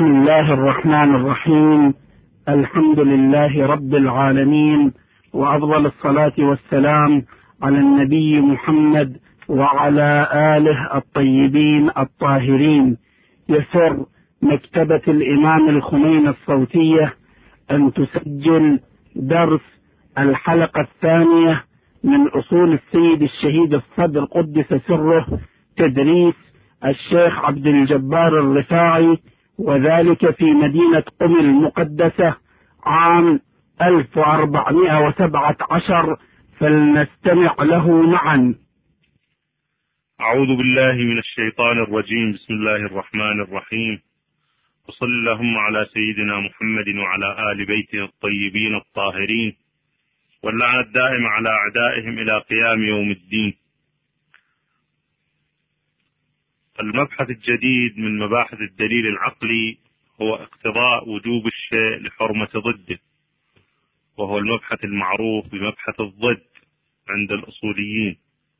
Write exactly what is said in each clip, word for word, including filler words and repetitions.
بسم الله الرحمن الرحيم. الحمد لله رب العالمين، وأفضل الصلاة والسلام على النبي محمد وعلى آله الطيبين الطاهرين. يسر مكتبة الإمام الخميني الصوتية أن تسجل درس الحلقة الثانية من أصول السيد الشهيد الصدر قدس سره، تدريس الشيخ عبد الجبار الرفاعي، وذلك في مدينة قم المقدسة عام ألف وأربعمائة وسبعة عشر، فلنستمع له معا. أعوذ بالله من الشيطان الرجيم. بسم الله الرحمن الرحيم، وصل اللهم على سيدنا محمد وعلى آل بيته الطيبين الطاهرين، واللعنة الدائمة على أعدائهم إلى قيام يوم الدين. المبحث الجديد من مباحث الدليل العقلي هو اقتضاء وجوب الشيء لحرمة ضده، وهو المبحث المعروف بمبحث الضد عند الأصوليين.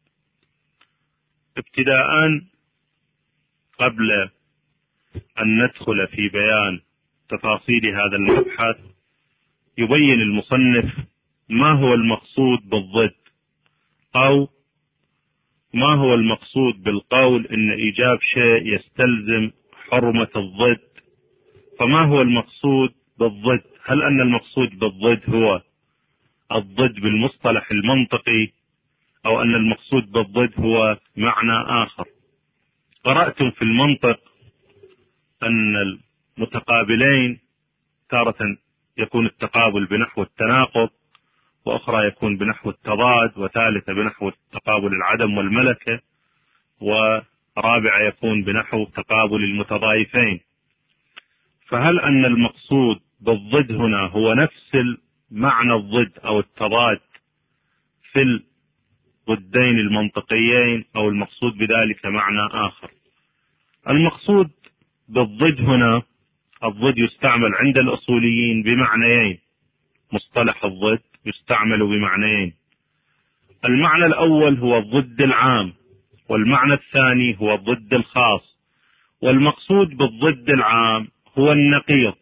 ابتداء قبل أن ندخل في بيان تفاصيل هذا المبحث، يبين المصنف ما هو المقصود بالضد، أو ما هو المقصود بالقول إن إيجاب شيء يستلزم حرمة الضد. فما هو المقصود بالضد؟ هل أن المقصود بالضد هو الضد بالمصطلح المنطقي، أو أن المقصود بالضد هو معنى آخر؟ قرأتم في المنطق أن المتقابلين تارة يكون التقابل بنحو التناقض، وأخرى يكون بنحو التضاد، وثالثة بنحو تقابل العدم والملكة، ورابعة يكون بنحو تقابل المتضايفين. فهل أن المقصود بالضد هنا هو نفس معنى الضد أو التضاد في الضدين المنطقيين، أو المقصود بذلك معنى آخر؟ المقصود بالضد هنا، الضد يستعمل عند الأصوليين بمعنيين. مصطلح الضد يستعمل بمعنيين: المعنى الأول هو الضد العام، والمعنى الثاني هو الضد الخاص. والمقصود بالضد العام هو النقيض،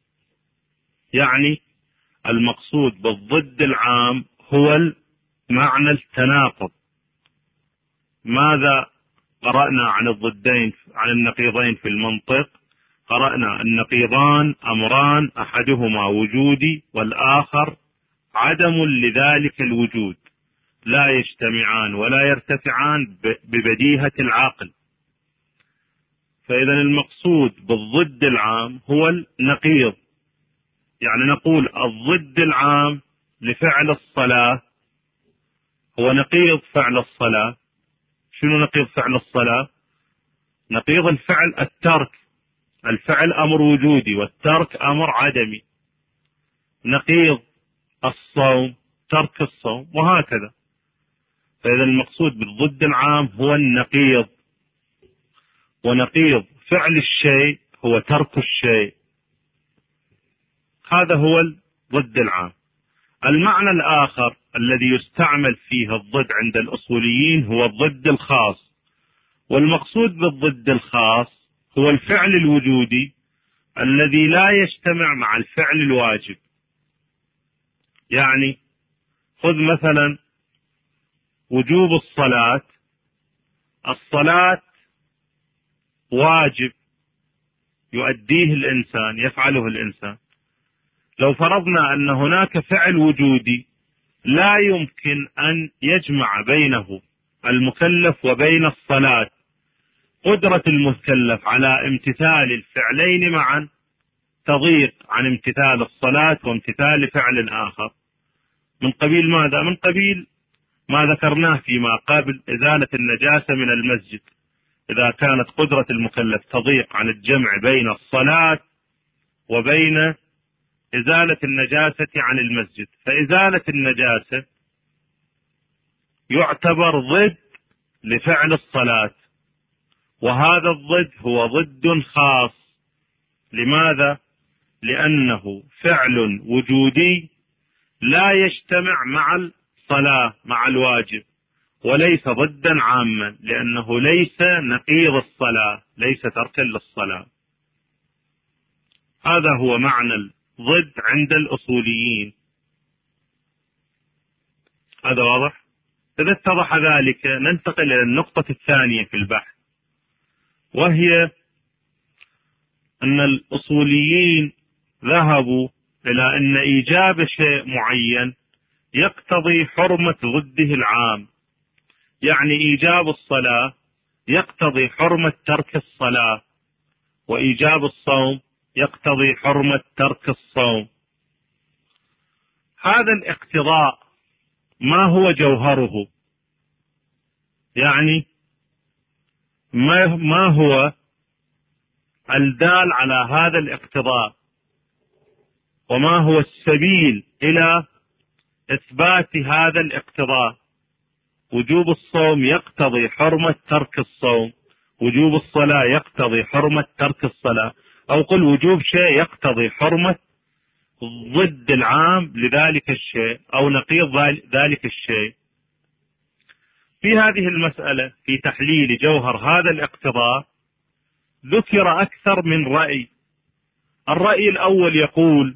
يعني المقصود بالضد العام هو المعنى التناقض. ماذا قرأنا عن الضدين عن النقيضين في المنطق؟ قرأنا النقيضان أمران، أحدهما وجودي والآخر عدم لذلك الوجود، لا يجتمعان ولا يرتفعان ببديهة العقل. فإذا المقصود بالضد العام هو النقيض، يعني نقول الضد العام لفعل الصلاة هو نقيض فعل الصلاة. شنو نقيض فعل الصلاة؟ نقيض الفعل الترك. الفعل أمر وجودي والترك أمر عدمي. نقيض الصوم ترك الصوم، وهكذا. فإذا المقصود بالضد العام هو النقيض، ونقيض فعل الشيء هو ترك الشيء. هذا هو الضد العام. المعنى الآخر الذي يستعمل فيه الضد عند الأصوليين هو الضد الخاص. والمقصود بالضد الخاص هو الفعل الوجودي الذي لا يجتمع مع الفعل الواجب. يعني خذ مثلا وجوب الصلاة. الصلاة واجب يؤديه الإنسان، يفعله الإنسان. لو فرضنا أن هناك فعل وجودي لا يمكن أن يجمع بينه المكلف وبين الصلاة، قدرة المكلف على امتثال الفعلين معا تضيق عن امتثال الصلاة وامتثال فعل آخر. من قبيل ماذا؟ من قبيل ما ذكرناه فيما قبل، إزالة النجاسة من المسجد. إذا كانت قدرة المكلف تضيق عن الجمع بين الصلاة وبين إزالة النجاسة عن المسجد، فإزالة النجاسة يعتبر ضد لفعل الصلاة، وهذا الضد هو ضد خاص. لماذا؟ لأنه فعل وجودي لا يجتمع مع الصلاة مع الواجب، وليس ضدا عاما، لأنه ليس نقيض الصلاة، ليس تركا للصلاة. هذا هو معنى الضد عند الأصوليين. هذا واضح؟ إذا اتضح ذلك ننتقل إلى النقطة الثانية في البحث، وهي أن الأصوليين ذهبوا إلى أن إيجاب شيء معين يقتضي حرمة ضده العام. يعني إيجاب الصلاة يقتضي حرمة ترك الصلاة، وإيجاب الصوم يقتضي حرمة ترك الصوم. هذا الاقتضاء ما هو جوهره؟ يعني ما ما هو الدال على هذا الاقتضاء، وما هو السبيل إلى إثبات هذا الاقتضاء؟ وجوب الصوم يقتضي حرمة ترك الصوم، وجوب الصلاة يقتضي حرمة ترك الصلاة، أو قل وجوب شيء يقتضي حرمة ضد العام لذلك الشيء أو نقيض ذلك الشيء. في هذه المسألة في تحليل جوهر هذا الاقتضاء ذكر أكثر من رأي. الرأي الأول يقول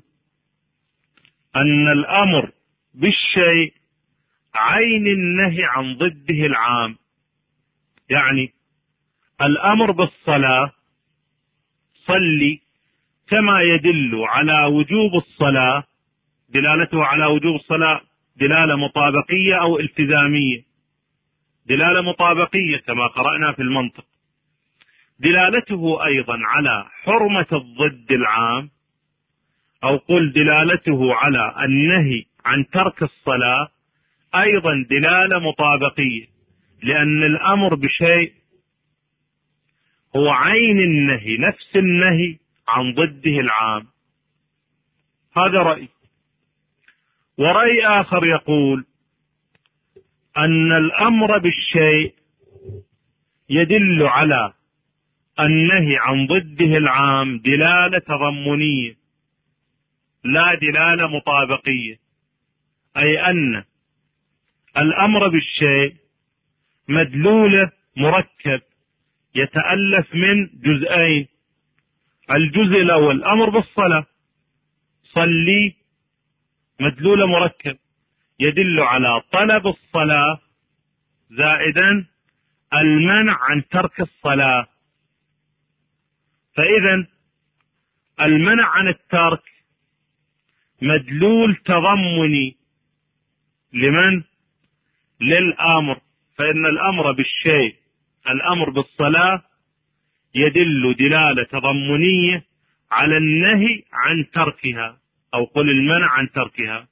أن الأمر بالشيء عين النهي عن ضده العام. يعني الأمر بالصلاة صلي كما يدل على وجوب الصلاة، دلالته على وجوب الصلاة دلالة مطابقية أو التزامية. دلالة مطابقية كما قرأنا في المنطق. دلالته أيضا على حرمة الضد العام، أو قل دلالته على النهي عن ترك الصلاة أيضا دلالة مطابقية، لأن الأمر بشيء هو عين النهي، نفس النهي عن ضده العام. هذا رأي. ورأي آخر يقول أن الأمر بالشيء يدل على النهي عن ضده العام دلالة تضمنية لا دلالة مطابقية، أي أن الأمر بالشيء مدلول مركب يتألف من جزئين. الجزء الأول أمر بالصلاة، صلي، مدلول مركب يدل على طلب الصلاة زائدا المنع عن ترك الصلاة. فإذا المنع عن الترك مدلول تضمني لمن؟ للأمر. فإن الأمر بالشيء، الأمر بالصلاة يدل دلالة تضمنية على النهي عن تركها، أو قل المنع عن تركها.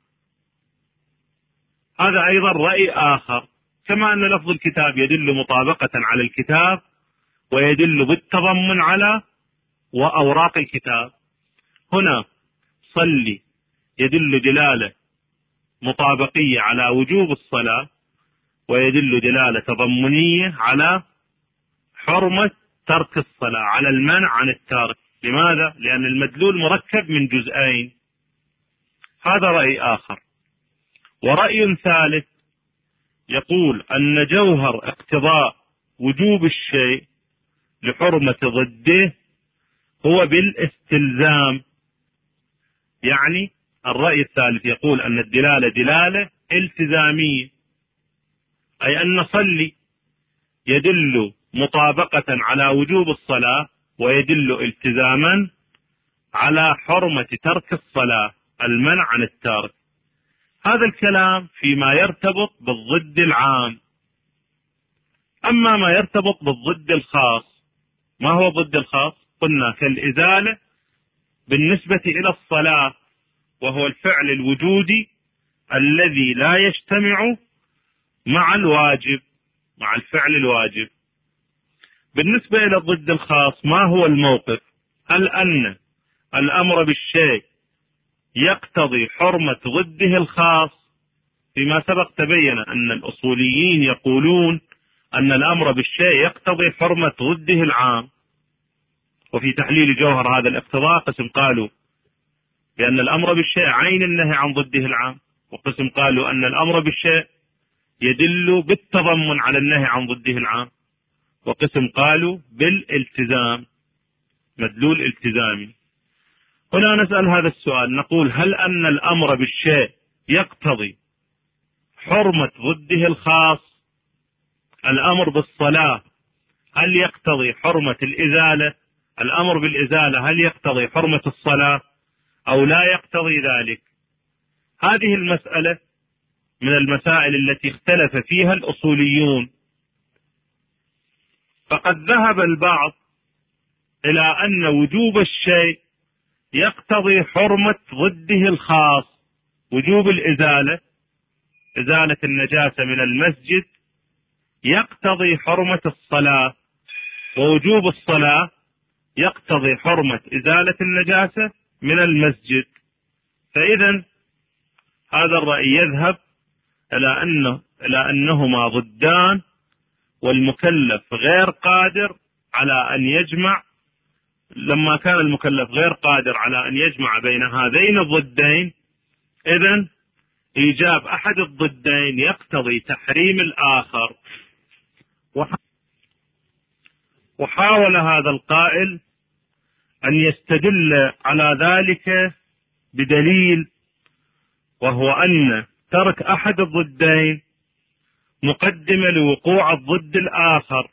هذا أيضا رأي آخر. كما أن لفظ الكتاب يدل مطابقة على الكتاب ويدل بالتضمن على وأوراق الكتاب، هنا صلي يدل دلالة مطابقية على وجوب الصلاة، ويدل دلالة تضمنية على حرمة ترك الصلاة، على المنع عن التارك. لماذا؟ لأن المدلول مركب من جزئين. هذا رأي آخر. ورأي ثالث يقول أن جوهر اقتضاء وجوب الشيء لحرمة ضده هو بالاستلزام. يعني الرأي الثالث يقول أن الدلالة دلالة التزامية، أي أن صلي يدل مطابقة على وجوب الصلاة، ويدل التزاما على حرمة ترك الصلاة، المنع عن التارك. هذا الكلام فيما يرتبط بالضد العام. أما ما يرتبط بالضد الخاص، ما هو ضد الخاص؟ قلنا كالإزالة بالنسبة إلى الصلاة، وهو الفعل الوجودي الذي لا يجتمع مع الواجب، مع الفعل الواجب. بالنسبة إلى الضد الخاص ما هو الموقف؟ هل أن الأمر بالشيء يقتضي حرمة ضده الخاص؟ فيما سبق تبين أن الأصوليين يقولون أن الأمر بالشيء يقتضي حرمة ضده العام. وفي تحليل جوهر هذا الاقتضاء قسم قالوا بأن الأمر بالشيء عين النهي عن ضده العام، وقسم قالوا أن الأمر بالشيء يدل بالتضمن على النهي عن ضده العام، وقسم قالوا بالالتزام، مدلول التزامي. هنا نسأل هذا السؤال، نقول هل أن الأمر بالشيء يقتضي حرمة ضده الخاص؟ الأمر بالصلاة هل يقتضي حرمة الإزالة؟ الأمر بالإزالة هل يقتضي حرمة الصلاة أو لا يقتضي ذلك؟ هذه المسألة من المسائل التي اختلف فيها الأصوليون، فقد ذهب البعض إلى أن وجوب الشيء يقتضي حرمة ضده الخاص، وجوب الإزالة، إزالة النجاسة من المسجد يقتضي حرمة الصلاة، ووجوب الصلاة يقتضي حرمة إزالة النجاسة من المسجد. فإذا هذا الرأي يذهب إلى أنه إلى أنهما ضدان، والمكلف غير قادر على أن يجمع. لما كان المكلف غير قادر على أن يجمع بين هذين الضدين، إذن إيجاب أحد الضدين يقتضي تحريم الآخر. وحاول هذا القائل أن يستدل على ذلك بدليل، وهو أن ترك أحد الضدين مقدمة لوقوع الضد الآخر،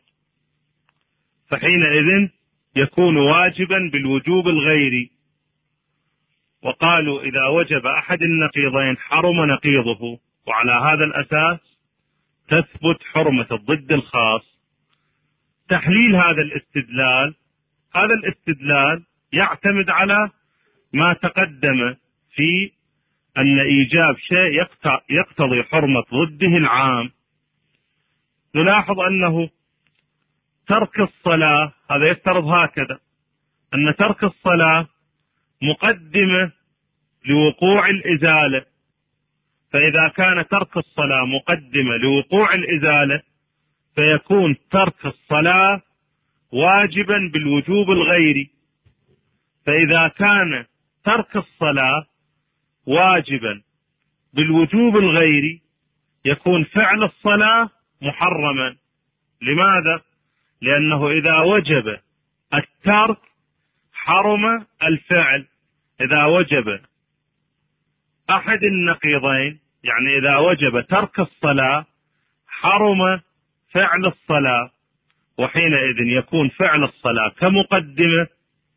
فحينئذ يكون واجبا بالوجوب الغيري. وقالوا إذا وجب أحد النقيضين حرم نقيضه، وعلى هذا الأساس تثبت حرمة الضد الخاص. تحليل هذا الاستدلال، هذا الاستدلال يعتمد على ما تقدم في أن إيجاب شيء يقتضي حرمة ضده العام. نلاحظ أنه ترك الصلاة هذا يفترض هكذا، أن ترك الصلاة مقدمة لوقوع الإزالة، فإذا كان ترك الصلاة مقدمة لوقوع الإزالة فيكون ترك الصلاة واجبا بالوجوب الغيري، فإذا كان ترك الصلاة واجبا بالوجوب الغيري يكون فعل الصلاة محرما. لماذا؟ لأنه إذا وجب الترك حرم الفعل. إذا وجب أحد النقيضين، يعني إذا وجب ترك الصلاة حرم فعل الصلاة، وحينئذ يكون فعل الصلاة كمقدمة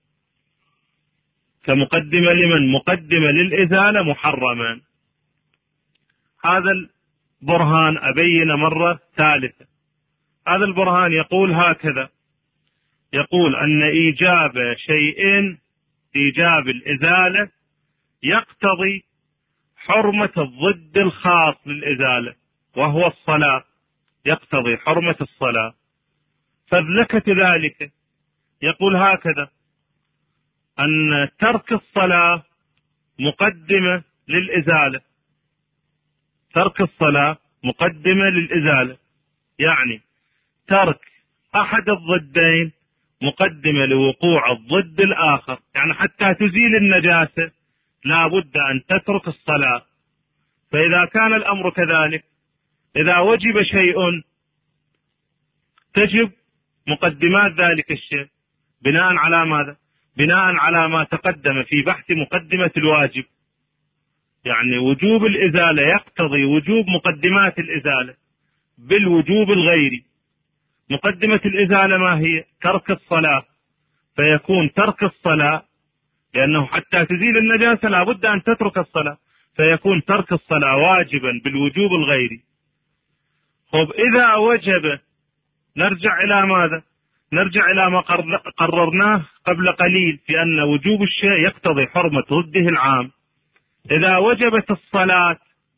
كمقدمة لمن؟ مقدمة للإزالة محرما. هذا البرهان أبين مرة ثالثة. هذا البرهان يقول هكذا، يقول أن إيجاب شيء، إيجاب الإزالة يقتضي حرمة الضد الخاص للإزالة وهو الصلاة، يقتضي حرمة الصلاة. فذلكة ذلك يقول هكذا، أن ترك الصلاة مقدمة للإزالة، ترك الصلاة مقدمة للإزالة، يعني ترك أحد الضدين مقدمة لوقوع الضد الآخر. يعني حتى تزيل النجاسة لا بد أن تترك الصلاة. فإذا كان الأمر كذلك، إذا وجب شيء تجب مقدمات ذلك الشيء بناء على ماذا؟ بناء على ما تقدم في بحث مقدمة الواجب. يعني وجوب الإزالة يقتضي وجوب مقدمات الإزالة بالوجوب الغيري. مقدمة الإزالة ما هي؟ ترك الصلاة، فيكون ترك الصلاة، لأنه حتى تزيل النجاسة لا بد أن تترك الصلاة، فيكون ترك الصلاة واجبا بالوجوب الغيري. طب إذا وجب، نرجع إلى ماذا؟ نرجع إلى ما قررناه قبل قليل في أن وجوب الشيء يقتضي حرمة ضده العام. إذا وجبت الصلاة،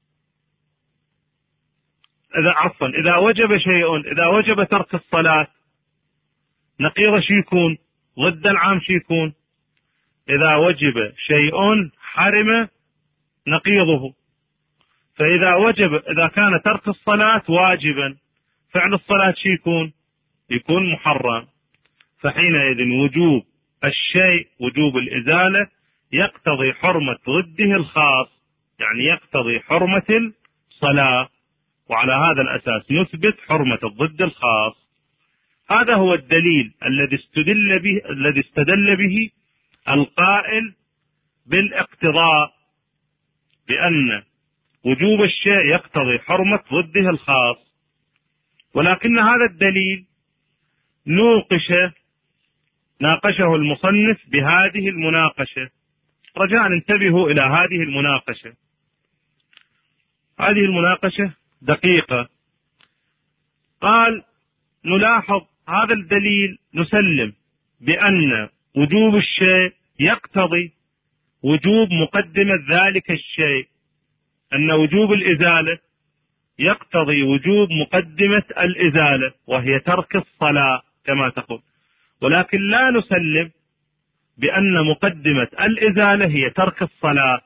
إذا عفوا إذا وجب شيء، إذا وجب ترك الصلاة نقيض شو يكون؟ ضد العام شو يكون؟ إذا وجب شيء حرم نقيضه. فإذا وجب، إذا كان ترك الصلاة واجبا، فعل الصلاة شو يكون؟ يكون محرم. فحينئذ وجوب الشيء، وجوب الإزالة يقتضي حرمة ضده الخاص، يعني يقتضي حرمة الصلاة، وعلى هذا الأساس نثبت حرمة الضد الخاص. هذا هو الدليل الذي استدل به الذي استدل به القائل بالاقتضاء بأن وجوب الشيء يقتضي حرمة ضده الخاص، ولكن هذا الدليل نوقش ناقشه المصنف بهذه المناقشة. رجاء انتبهوا إلى هذه المناقشة. هذه المناقشة دقيقة. قال: نلاحظ هذا الدليل نسلم بأن وجوب الشيء يقتضي وجوب مقدمة ذلك الشيء، أن وجوب الإزالة يقتضي وجوب مقدمة الإزالة وهي ترك الصلاة كما تقول، ولكن لا نسلم بأن مقدمة الإزالة هي ترك الصلاة،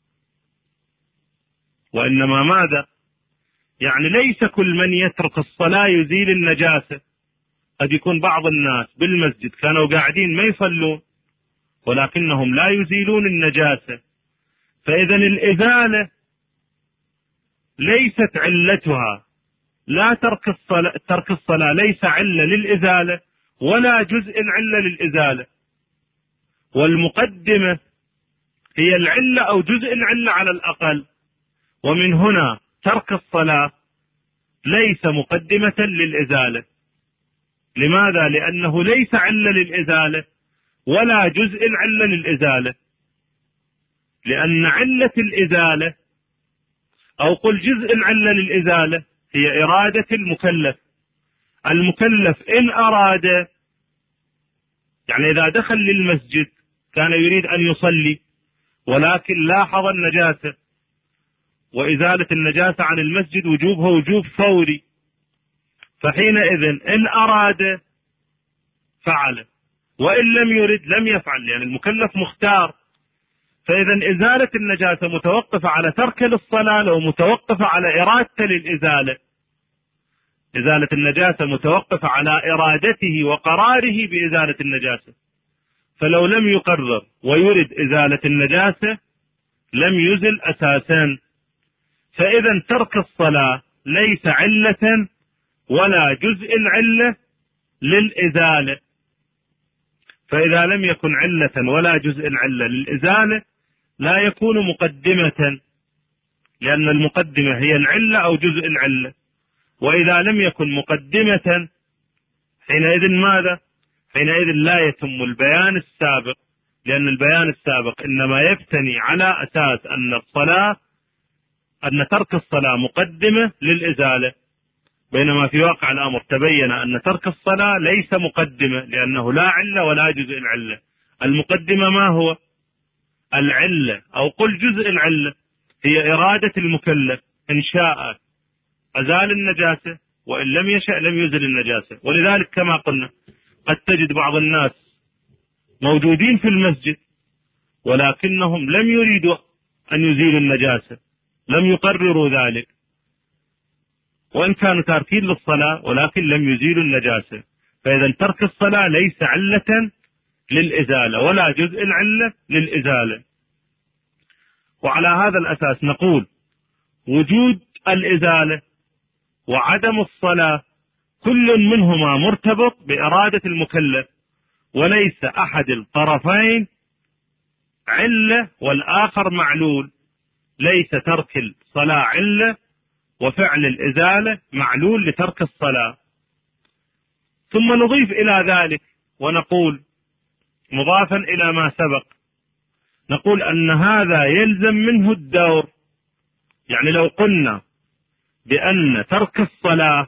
وإنما ماذا؟ يعني ليس كل من يترك الصلاة يزيل النجاسة. قد يكون بعض الناس بالمسجد كانوا قاعدين ما يصلون ولكنهم لا يزيلون النجاسة، فإذا الإزالة ليست علتها لا ترك الصلاة، ترك الصلاة ليس علة للإزالة ولا جزء علة للإزالة، والمقدمة هي العلة أو جزء العلة على الأقل. ومن هنا ترك الصلاة ليس مقدمة للإزالة. لماذا؟ لأنه ليس علة للإزالة ولا جزء العلة للإزالة، لأن علة الإزالة أو قل جزء العلة للإزالة هي إرادة المكلف. المكلف إن أراد، يعني إذا دخل للمسجد كان يريد أن يصلي ولكن لاحظ النجاسة، وإزالة النجاسة عن المسجد وجوبها وجوب فوري، فحينئذ إن أراد فعل، وإن لم يرد لم يفعل، يعني المكلف مختار. فإذا إزالة النجاسة متوقفة على ترك للصلاة ومتوقفة على إرادته للإزالة. إزالة النجاسة متوقفة على إرادته وقراره بإزالة النجاسة، فلو لم يقرر ويرد إزالة النجاسة لم يزل أساسا. فإذا ترك الصلاة ليس علة ولا جزء العلة للإزالة، فإذا لم يكن علة ولا جزء العلة للإزالة لا يكون مقدمة، لأن المقدمة هي العلة أو جزء العلة. وإذا لم يكن مقدمة حينئذ ماذا؟ حينئذ لا يتم البيان السابق، لأن البيان السابق إنما يبتني على أساس أن الصلاة أن ترك الصلاة مقدمة للإزالة، بينما في واقع الأمر تبين أن ترك الصلاة ليس مقدمة، لأنه لا علة ولا جزء العلة. المقدمة ما هو؟ العلة أو قل جزء العلة هي إرادة المكلف، إن شاء أزال النجاسة وإن لم يشأ لم يزل النجاسة. ولذلك كما قلنا قد تجد بعض الناس موجودين في المسجد ولكنهم لم يريدوا أن يزيلوا النجاسة، لم يقرروا ذلك، وإن كانوا تاركين للصلاة ولكن لم يزيلوا النجاسة. فإذا ترك الصلاة ليس علة للإزالة ولا جزء العلة للإزالة. وعلى هذا الأساس نقول وجود الإزالة وعدم الصلاة كل منهما مرتبط بإرادة المكلف، وليس أحد الطرفين علة والآخر معلول. ليس ترك الصلاة علة وفعل الإزالة معلول لترك الصلاة. ثم نضيف إلى ذلك ونقول مضافا إلى ما سبق، نقول أن هذا يلزم منه الدور. يعني لو قلنا بأن ترك الصلاة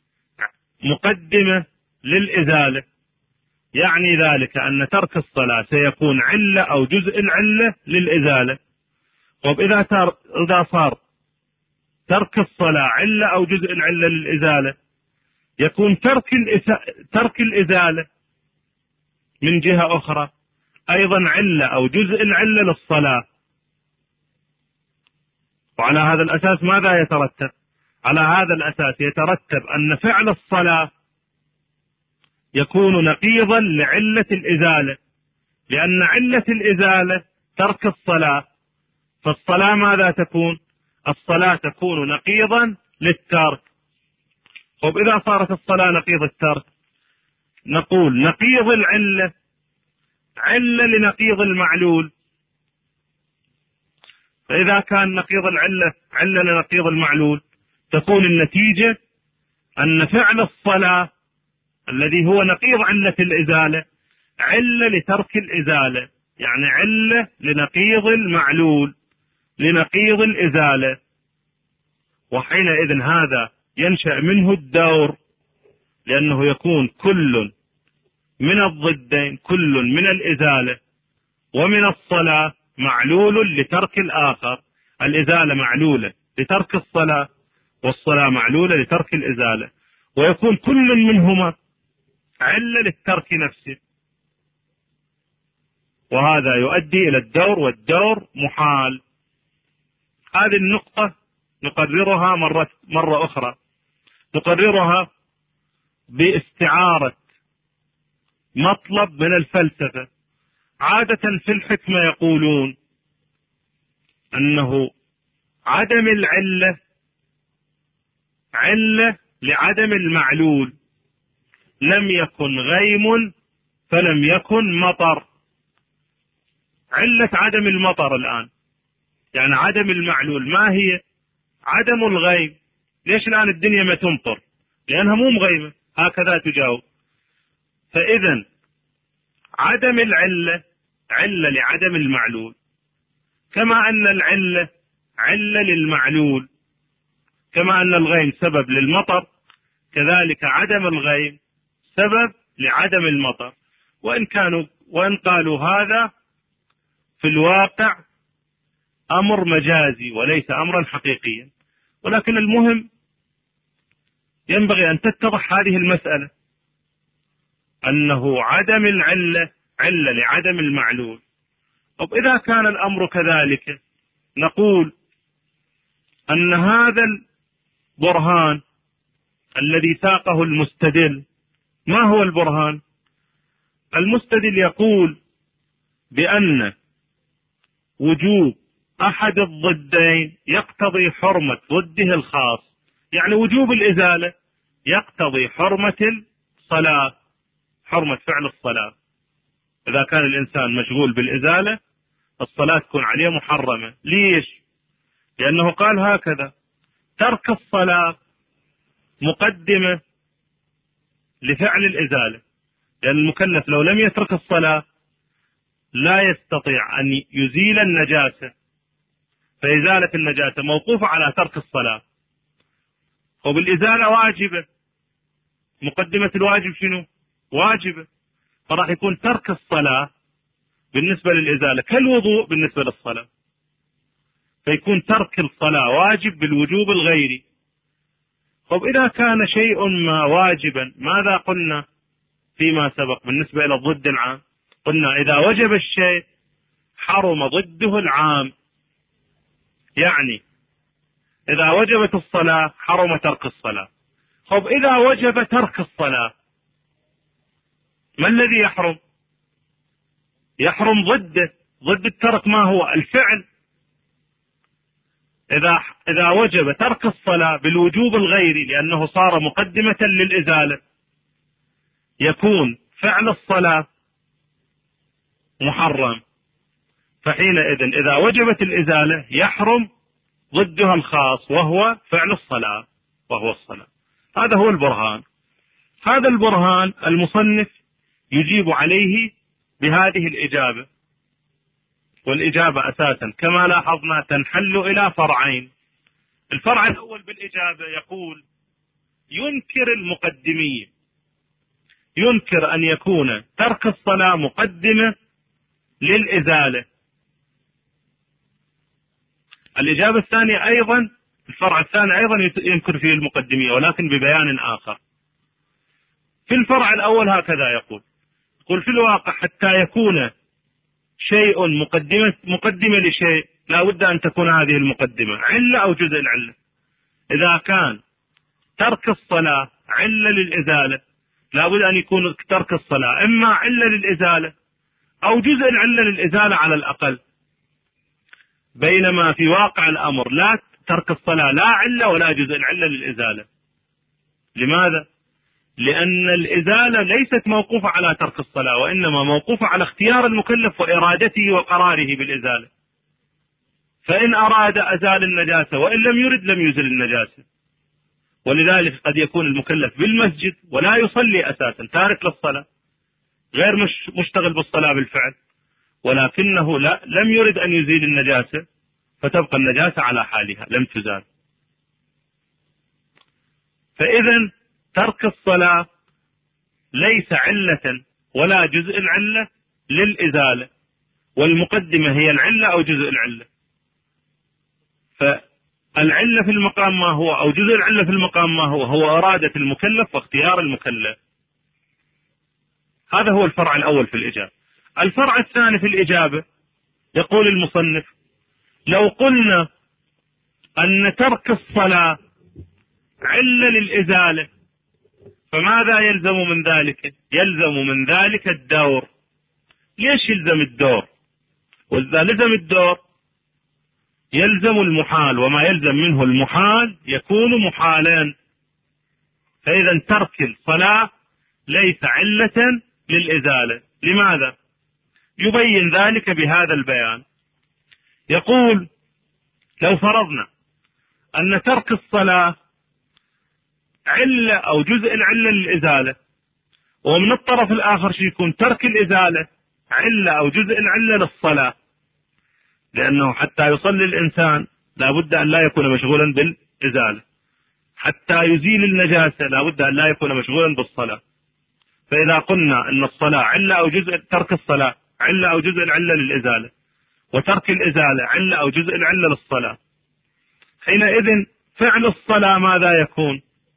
مقدمة للإزالة، يعني ذلك أن ترك الصلاة سيكون علة أو جزء العلة للإزالة. طب إذا إذا صار ترك الصلاة علة أو جزء العلة للإزالة، يكون ترك ترك الإزالة من جهة أخرى أيضا علة أو جزء العلة للصلاة. وعلى هذا الأساس ماذا يترتب؟ على هذا الأساس يترتب أن فعل الصلاة يكون نقيضا لعلة الإزالة، لأن علة الإزالة ترك الصلاة، فالصلاة ماذا تكون؟ الصلاة تكون نقيضا للترك. طب إذا صارت الصلاة نقيض الترك، نقول نقيض العلة علة لنقيض المعلول، فإذا كان نقيض العلة علة لنقيض المعلول، تكون النتيجة أن فعل الصلاة الذي هو نقيض علة الإزالة علة لترك الإزالة، يعني علة لنقيض المعلول لنقيض الإزالة. وحينئذ هذا ينشأ منه الدور، لأنه يكون كل من الضدين، كل من الإزالة ومن الصلاة معلول لترك الآخر. الإزالة معلولة لترك الصلاة، والصلاة معلولة لترك الإزالة، ويكون كل منهما علة للترك نفسه، وهذا يؤدي إلى الدور، والدور محال. هذه النقطة نقررها مرة, مرة أخرى، نقررها باستعارة مطلب من الفلسفة. عادة في الحكمة يقولون أنه عدم العلة علة لعدم المعلول، لم يكن غيم فلم يكن مطر. علة عدم المطر الآن يعني عدم المعلول ما هي؟ عدم الغيم. ليش الآن الدنيا ما تمطر؟ لأنها مو مغيمة، هكذا تجاوب. فإذا عدم العلة علة لعدم المعلول، كما أن العلة علة للمعلول، كما أن الغيم سبب للمطر، كذلك عدم الغيم سبب لعدم المطر. وإن كانوا وإن قالوا هذا في الواقع أمر مجازي وليس أمرا حقيقيا، ولكن المهم ينبغي أن تتضح هذه المسألة، أنه عدم العلة علة لعدم المعلول. طب إذا كان الأمر كذلك، نقول أن هذا البرهان الذي ساقه المستدل، ما هو البرهان؟ المستدل يقول بأن وجوب أحد الضدين يقتضي حرمة ضده الخاص، يعني وجوب الإزالة يقتضي حرمة الصلاة، حرمة فعل الصلاة. إذا كان الإنسان مشغول بالإزالة الصلاة تكون عليه محرمة. ليش؟ لأنه قال هكذا: ترك الصلاة مقدمة لفعل الإزالة، لأن المكلف لو لم يترك الصلاة لا يستطيع أن يزيل النجاسة، فإزالة النجاسة موقوفة على ترك الصلاة، وبالإزالة واجبة. مقدمة الواجب شنو؟ واجبة، فراح يكون ترك الصلاة بالنسبة للإزالة كالوضوء بالنسبة للصلاة، فيكون ترك الصلاة واجب بالوجوب الغيري. طب إذا كان شيء ما واجبا، ماذا قلنا فيما سبق بالنسبة إلى الضد العام؟ قلنا إذا وجب الشيء حرم ضده العام، يعني إذا وجبت الصلاة حرم ترك الصلاة. طب إذا وجب ترك الصلاة ما الذي يحرم؟ يحرم ضده، ضد الترك ما هو؟ الفعل. إذا إذا وجب ترك الصلاة بالوجوب الغيري لأنه صار مقدمة للإزالة، يكون فعل الصلاة محرم، فحينئذ إذا وجبت الإزالة يحرم ضدها الخاص وهو فعل الصلاة، وهو الصلاة. هذا هو البرهان. هذا البرهان المصنف يجيب عليه بهذه الإجابة، والإجابة أساسا كما لاحظنا تنحل إلى فرعين. الفرع الأول بالإجابة يقول: ينكر المقدمية، ينكر أن يكون ترك الصلاة مقدمة للإزالة. الإجابة الثانية أيضا، الفرع الثاني أيضا ينكر فيه المقدمية ولكن ببيان آخر. في الفرع الأول هكذا يقول: يقول في الواقع حتى يكون شيء مقدمة مقدمة لشيء لا بد أن تكون هذه المقدمة علة أو جزء العلة. إذا كان ترك الصلاة علة للإزالة لا بد أن يكون ترك الصلاة إما علة للإزالة أو جزء العلة للإزالة على الأقل، بينما في واقع الأمر لا ترك الصلاة لا علة ولا جزء العلة للإزالة. لماذا؟ لأن الإزالة ليست موقوفة على ترك الصلاة، وإنما موقوفة على اختيار المكلف وإرادته وقراره بالإزالة. فإن أراد أزال النجاسة، وإن لم يرد لم يزل النجاسة. ولذلك قد يكون المكلف بالمسجد ولا يصلي أساسا، تارك للصلاة، غير مش مشتغل بالصلاة بالفعل، ولكنه لا لم يرد أن يزيل النجاسة، فتبقى النجاسة على حالها لم تزال. فإذا ترك الصلاة ليس علة ولا جزء العلة للإزالة، والمقدمة هي العلة أو جزء العلة. فالعلة في المقام ما هو، أو جزء العلة في المقام ما هو، هو إرادة المكلف واختيار المكلف. هذا هو الفرع الأول في الإجابة. الفرع الثاني في الإجابة يقول المصنف: لو قلنا أن ترك الصلاة علة للإزالة فماذا يلزم من ذلك؟ يلزم من ذلك الدور. ليش يلزم الدور؟ وإذا لزم الدور يلزم المحال، وما يلزم منه المحال يكون محالا. فإذا ترك الصلاة ليس علة للإزالة. لماذا؟ يبين ذلك بهذا البيان. يقول: لو فرضنا أن ترك الصلاة علة أو جزء العلة للإزالة، ومن الطرف الآخر شيء يكون ترك الإزالة علة أو جزء العلة للصلاة، لأنه حتى يصلي الإنسان لا بد أن لا يكون مشغولا بالإزالة، حتى يزيل النجاسة لا بد أن لا يكون مشغولا بالصلاة. فإذا قلنا أن الصلاة علة أو جزء، ترك الصلاة علة أو جزء العلة للإزالة، وترك الإزالة علة أو جزء العلة للصلاة، حينئذ فعل الصلاة ماذا يكون؟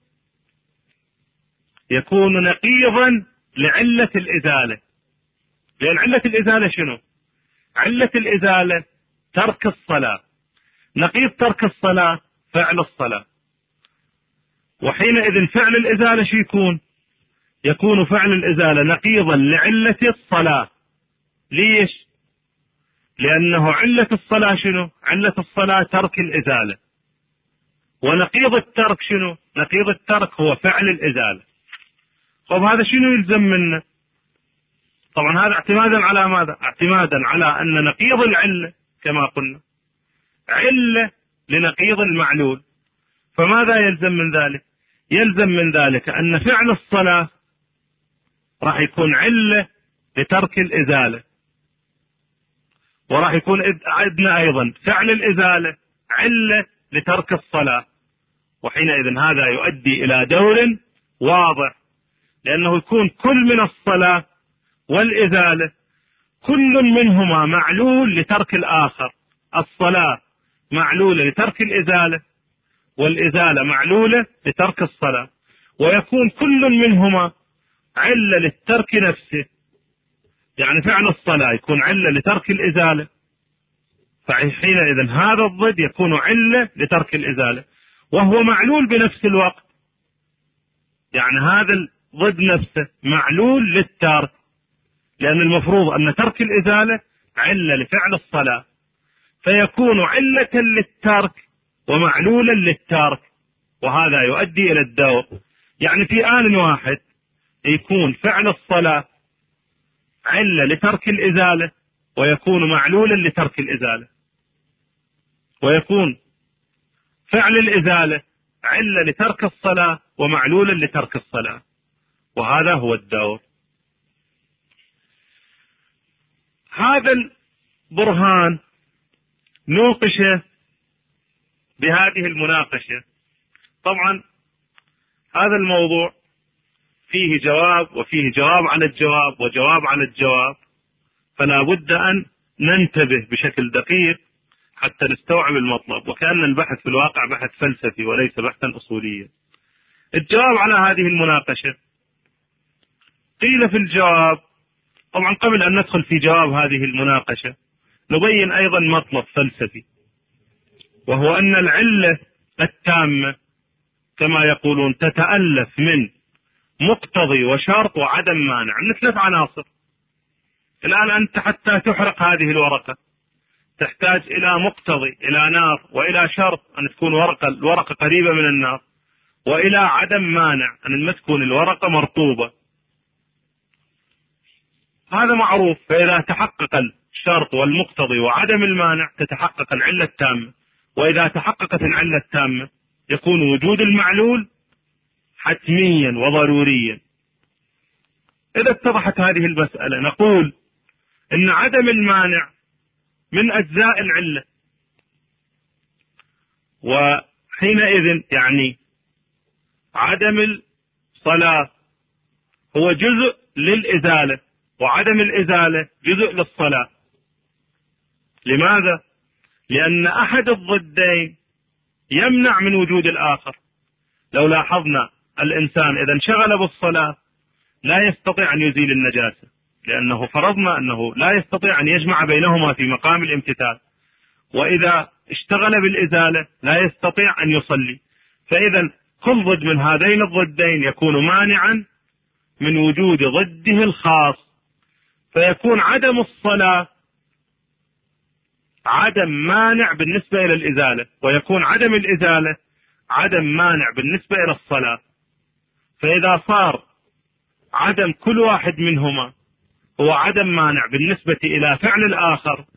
يكون نقيضا لعلة الإزالة. لأن علة الإزالة شنو؟ علة الإزالة ترك الصلاة، نقيض ترك الصلاة فعل الصلاة. وحينئذ فعل الإزالة شو يكون؟ يكون فعل الإزالة نقيضا لعلة الصلاة. ليش؟ لأنه علة الصلاة شنو؟ علة الصلاة ترك الإزالة، ونقيض الترك شنو؟ نقيض الترك هو فعل الإزالة. طب هذا شنو يلزم منه؟ طبعا هذا اعتمادا على ماذا؟ اعتمادا على أن نقيض العلة كما قلنا علة لنقيض المعلول. فماذا يلزم من ذلك؟ يلزم من ذلك أن فعل الصلاة راح يكون علة لترك الإزالة، وراح يكون عندنا أيضا فعل الإزالة علة لترك الصلاة. وحينئذ هذا يؤدي إلى دور واضح، لأنه يكون كل من الصلاة والإزالة كل منهما معلول لترك الآخر. الصلاة معلولة لترك الإزالة، والإزالة معلولة لترك الصلاة، ويكون كل منهما علة للترك نفسه. يعني فعل الصلاة يكون علة لترك الإزالة، فحينئذ هذا الضد يكون علة لترك الإزالة، وهو معلول بنفس الوقت. يعني هذا الضد نفسه معلول للترك، لأن المفروض أن ترك الإزالة علة لفعل الصلاة، فيكون علة للترك ومعلولا للترك، وهذا يؤدي إلى الدور. يعني في آن واحد يكون فعل الصلاة علة لترك الإزالة، ويكون معلولا لترك الإزالة، ويكون فعل الإزالة علة لترك الصلاة ومعلولا لترك الصلاة، وهذا هو الدور. هذا البرهان نوقشه بهذه المناقشة. طبعا هذا الموضوع فيه جواب وفيه جواب على الجواب وجواب على الجواب، فلا بد أن ننتبه بشكل دقيق حتى نستوعب المطلب، وكأن البحث في الواقع بحث فلسفي وليس بحثا أصوليا. الجواب على هذه المناقشة قيل في الجواب، طبعا قبل أن ندخل في جواب هذه المناقشة نبين أيضا مطلب فلسفي، وهو أن العلة التامة كما يقولون تتألف من مقتضي وشرط وعدم مانع، من ثلاث عناصر. الآن أنت حتى تحرق هذه الورقة تحتاج إلى مقتضي، إلى نار، وإلى شرط أن تكون ورقة الورقة قريبة من النار، وإلى عدم مانع أن ما تكون الورقة مرطوبة. هذا معروف. فإذا تحقق الشرط والمقتضي وعدم المانع تتحقق العلة التامة. وإذا تحققت العلة التامة يكون وجود المعلول حتميا وضروريا. إذا اتضحت هذه المسألة نقول إن عدم المانع من أجزاء العلة، وحينئذ يعني عدم الصلاة هو جزء للإزالة، وعدم الإزالة جزء للصلاة. لماذا؟ لأن أحد الضدين يمنع من وجود الآخر. لو لاحظنا الإنسان إذا انشغل بالصلاة لا يستطيع أن يزيل النجاسة، لأنه فرضنا أنه لا يستطيع أن يجمع بينهما في مقام الامتثال، وإذا اشتغل بالإزالة لا يستطيع أن يصلي. فإذا كل ضد من هذين الضدين يكون مانعا من وجود ضده الخاص، فيكون عدم الصلاة عدم مانع بالنسبة إلى الإزالة، ويكون عدم الإزالة عدم مانع بالنسبة إلى الصلاة. فإذا صار عدم كل واحد منهما هو عدم مانع بالنسبة إلى فعل الآخر،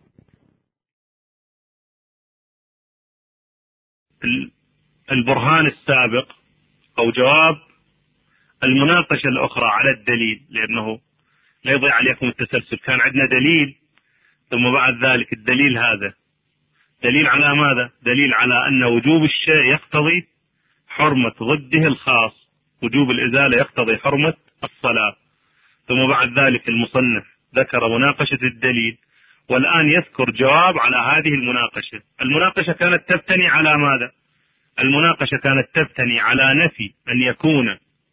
البرهان السابق أو جواب المناقشة الأخرى على الدليل، لأنه لا يضيع عليكم التسلسل، كان عندنا دليل ثم بعد ذلك الدليل هذا دليل على ماذا؟ دليل على أن وجوب الشيء يقتضي حرمة ضده الخاص، وجوب الإزالة يقتضي حرمة الصلاة. ثم بعد ذلك المصنف ذكر مناقشة الدليل، والآن يذكر جواب على هذه المناقشة. المناقشة كانت تبتني على ماذا؟ المناقشة كانت تبتني على نفي أن يكون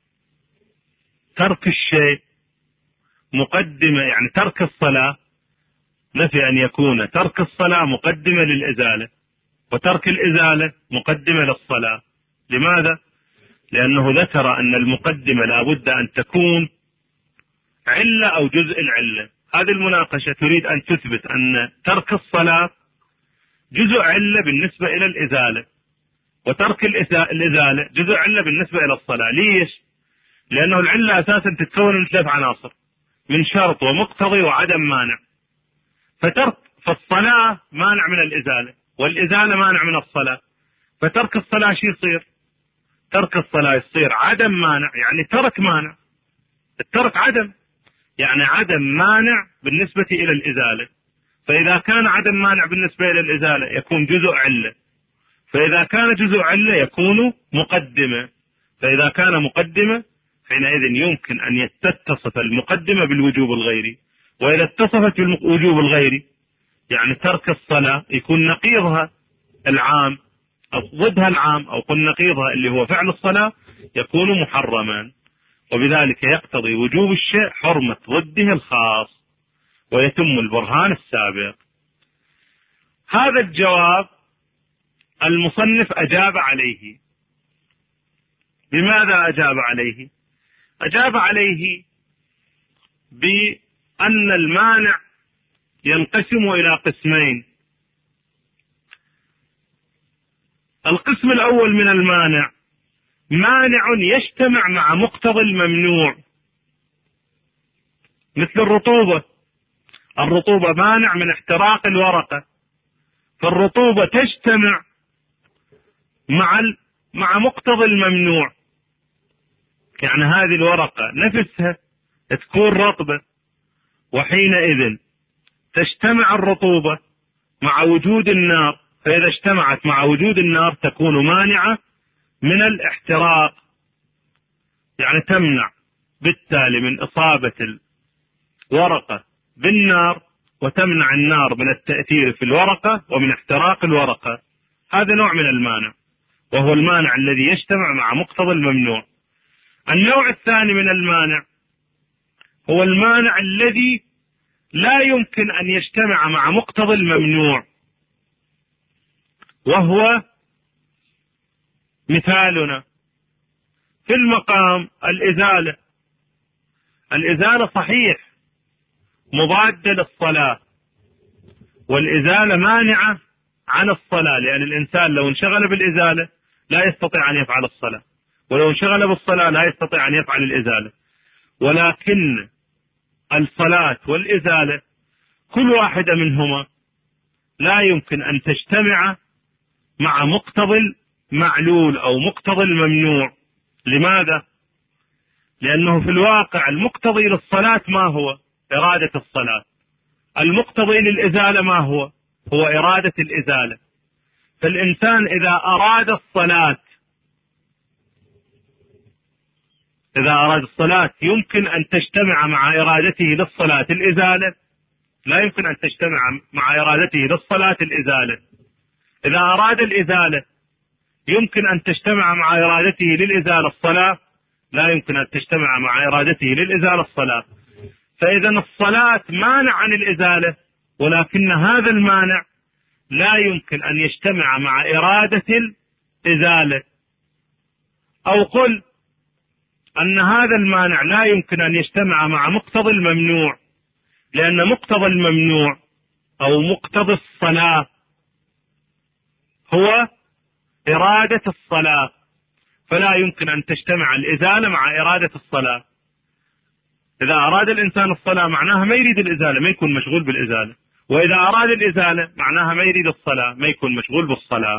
ترك الشيء مقدمة، يعني ترك الصلاة، نفي أن يكون ترك الصلاة مقدمة للإزالة، وترك الإزالة مقدمة للصلاة. لماذا؟ لأنه ذكر أن المقدمة لا بد أن تكون علة أو جزء العلة. هذه المناقشة تريد أن تثبت أن ترك الصلاة جزء علة بالنسبة إلى الإزالة، وترك الإزالة جزء علة بالنسبة إلى الصلاة. ليش؟ لأنه العلة أساسا تتكون من ثلاث عناصر، من شرط ومقتضي وعدم مانع. فترك فالصلاة مانع من الإزالة، والإزالة مانع من الصلاة، فترك الصلاة شو يصير؟ ترك الصلاة يصير عدم مانع، يعني ترك مانع. الترك عدم، يعني عدم مانع بالنسبة إلى الإزالة. فإذا كان عدم مانع بالنسبة إلى الإزالة يكون جزء علة، فإذا كان جزء علة يكون مقدمة، فإذا كان مقدمة حينئذ يمكن أن تتصف المقدمة بالوجوب الغيري. وإذا اتصفت بالوجوب الغيري يعني ترك الصلاة يكون نقيضها العام أو ضدها العام، أو قل نقيضها اللي هو فعل الصلاة يكون محرما، وبذلك يقتضي وجوب الشيء حرمة ضده الخاص، ويتم البرهان السابق. هذا الجواب المصنف أجاب عليه. بماذا أجاب عليه؟ أجاب عليه بأن المانع ينقسم إلى قسمين. القسم الأول من المانع مانع يجتمع مع مقتضى الممنوع، مثل الرطوبة. الرطوبة مانع من احتراق الورقة، فالرطوبة تجتمع مع مع مقتضى الممنوع، يعني هذه الورقة نفسها تكون رطبة، وحينئذ تجتمع الرطوبة مع وجود النار، فإذا اجتمعت مع وجود النار تكون مانعة من الاحتراق، يعني تمنع بالتالي من إصابة الورقة بالنار، وتمنع النار من التأثير في الورقة ومن احتراق الورقة. هذا نوع من المانع، وهو المانع الذي يجتمع مع مقتضى الممنوع. النوع الثاني من المانع هو المانع الذي لا يمكن أن يجتمع مع مقتضى الممنوع، وهو مثالنا في المقام الإزالة. الإزالة صحيح مضادة للصلاة، والإزالة مانعة عن الصلاة، لأن الإنسان لو انشغل بالإزالة لا يستطيع أن يفعل الصلاة، ولو انشغل بالصلاة لا يستطيع أن يفعل الإزالة. ولكن الصلاة والإزالة كل واحدة منهما لا يمكن أن تجتمع مع مقتضى المعلول أو مقتضى الممنوع. لماذا؟ لأنه في الواقع المقتضي للصلاة ما هو؟ إرادة الصلاة. المقتضي للإزالة ما هو؟ هو إرادة الإزالة. فالإنسان إذا أراد الصلاة إذا أراد الصلاة يمكن أن تجتمع مع إرادته للصلاة الإزالة؟ لا يمكن أن تجتمع مع إرادته للصلاة الإزالة. إذا أراد الإزالة يمكن أن تجتمع مع إرادته للإزالة الصلاة؟ لا يمكن أن تجتمع مع إرادته للإزالة الصلاة. فإذا الصلاة مانع عن الإزالة، ولكن هذا المانع لا يمكن أن يجتمع مع إرادة الإزالة. أو قل أن هذا المانع لا يمكن أن يجتمع مع مقتضى الممنوع، لأن مقتضى الممنوع أو مقتضى الصلاة هو إرادة الصلاة، فلا يمكن أن تجتمع الإزالة مع إرادة الصلاة. إذا أراد الإنسان الصلاة معناها ما يريد الإزالة، ما يكون مشغول بالإزالة. وإذا أراد الإزالة معناها ما يريد الصلاة، ما يكون مشغول بالصلاة.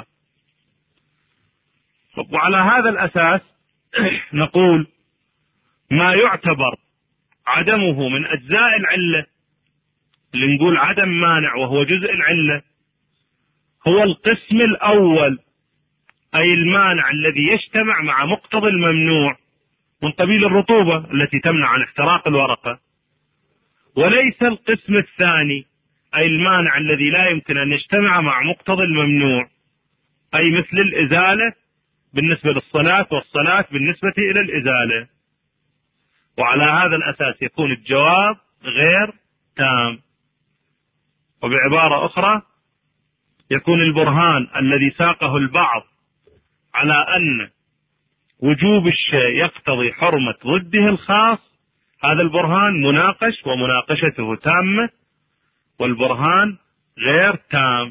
وعلى هذا الأساس نقول ما يعتبر عدمه من أجزاء العلة، اللي نقول عدم مانع وهو جزء العلة، هو القسم الأول، أي المانع الذي يجتمع مع مقتضى الممنوع من قبيل الرطوبة التي تمنع عن احتراق الورقة، وليس القسم الثاني أي المانع الذي لا يمكن أن يجتمع مع مقتضى الممنوع، أي مثل الإزالة بالنسبة للصلاة والصلاة بالنسبة إلى الإزالة. وعلى هذا الأساس يكون الجواب غير تام. وبعبارة أخرى يكون البرهان الذي ساقه البعض على أن وجوب الشيء يقتضي حرمة ضده الخاص، هذا البرهان مناقش ومناقشته تامة، والبرهان غير تام.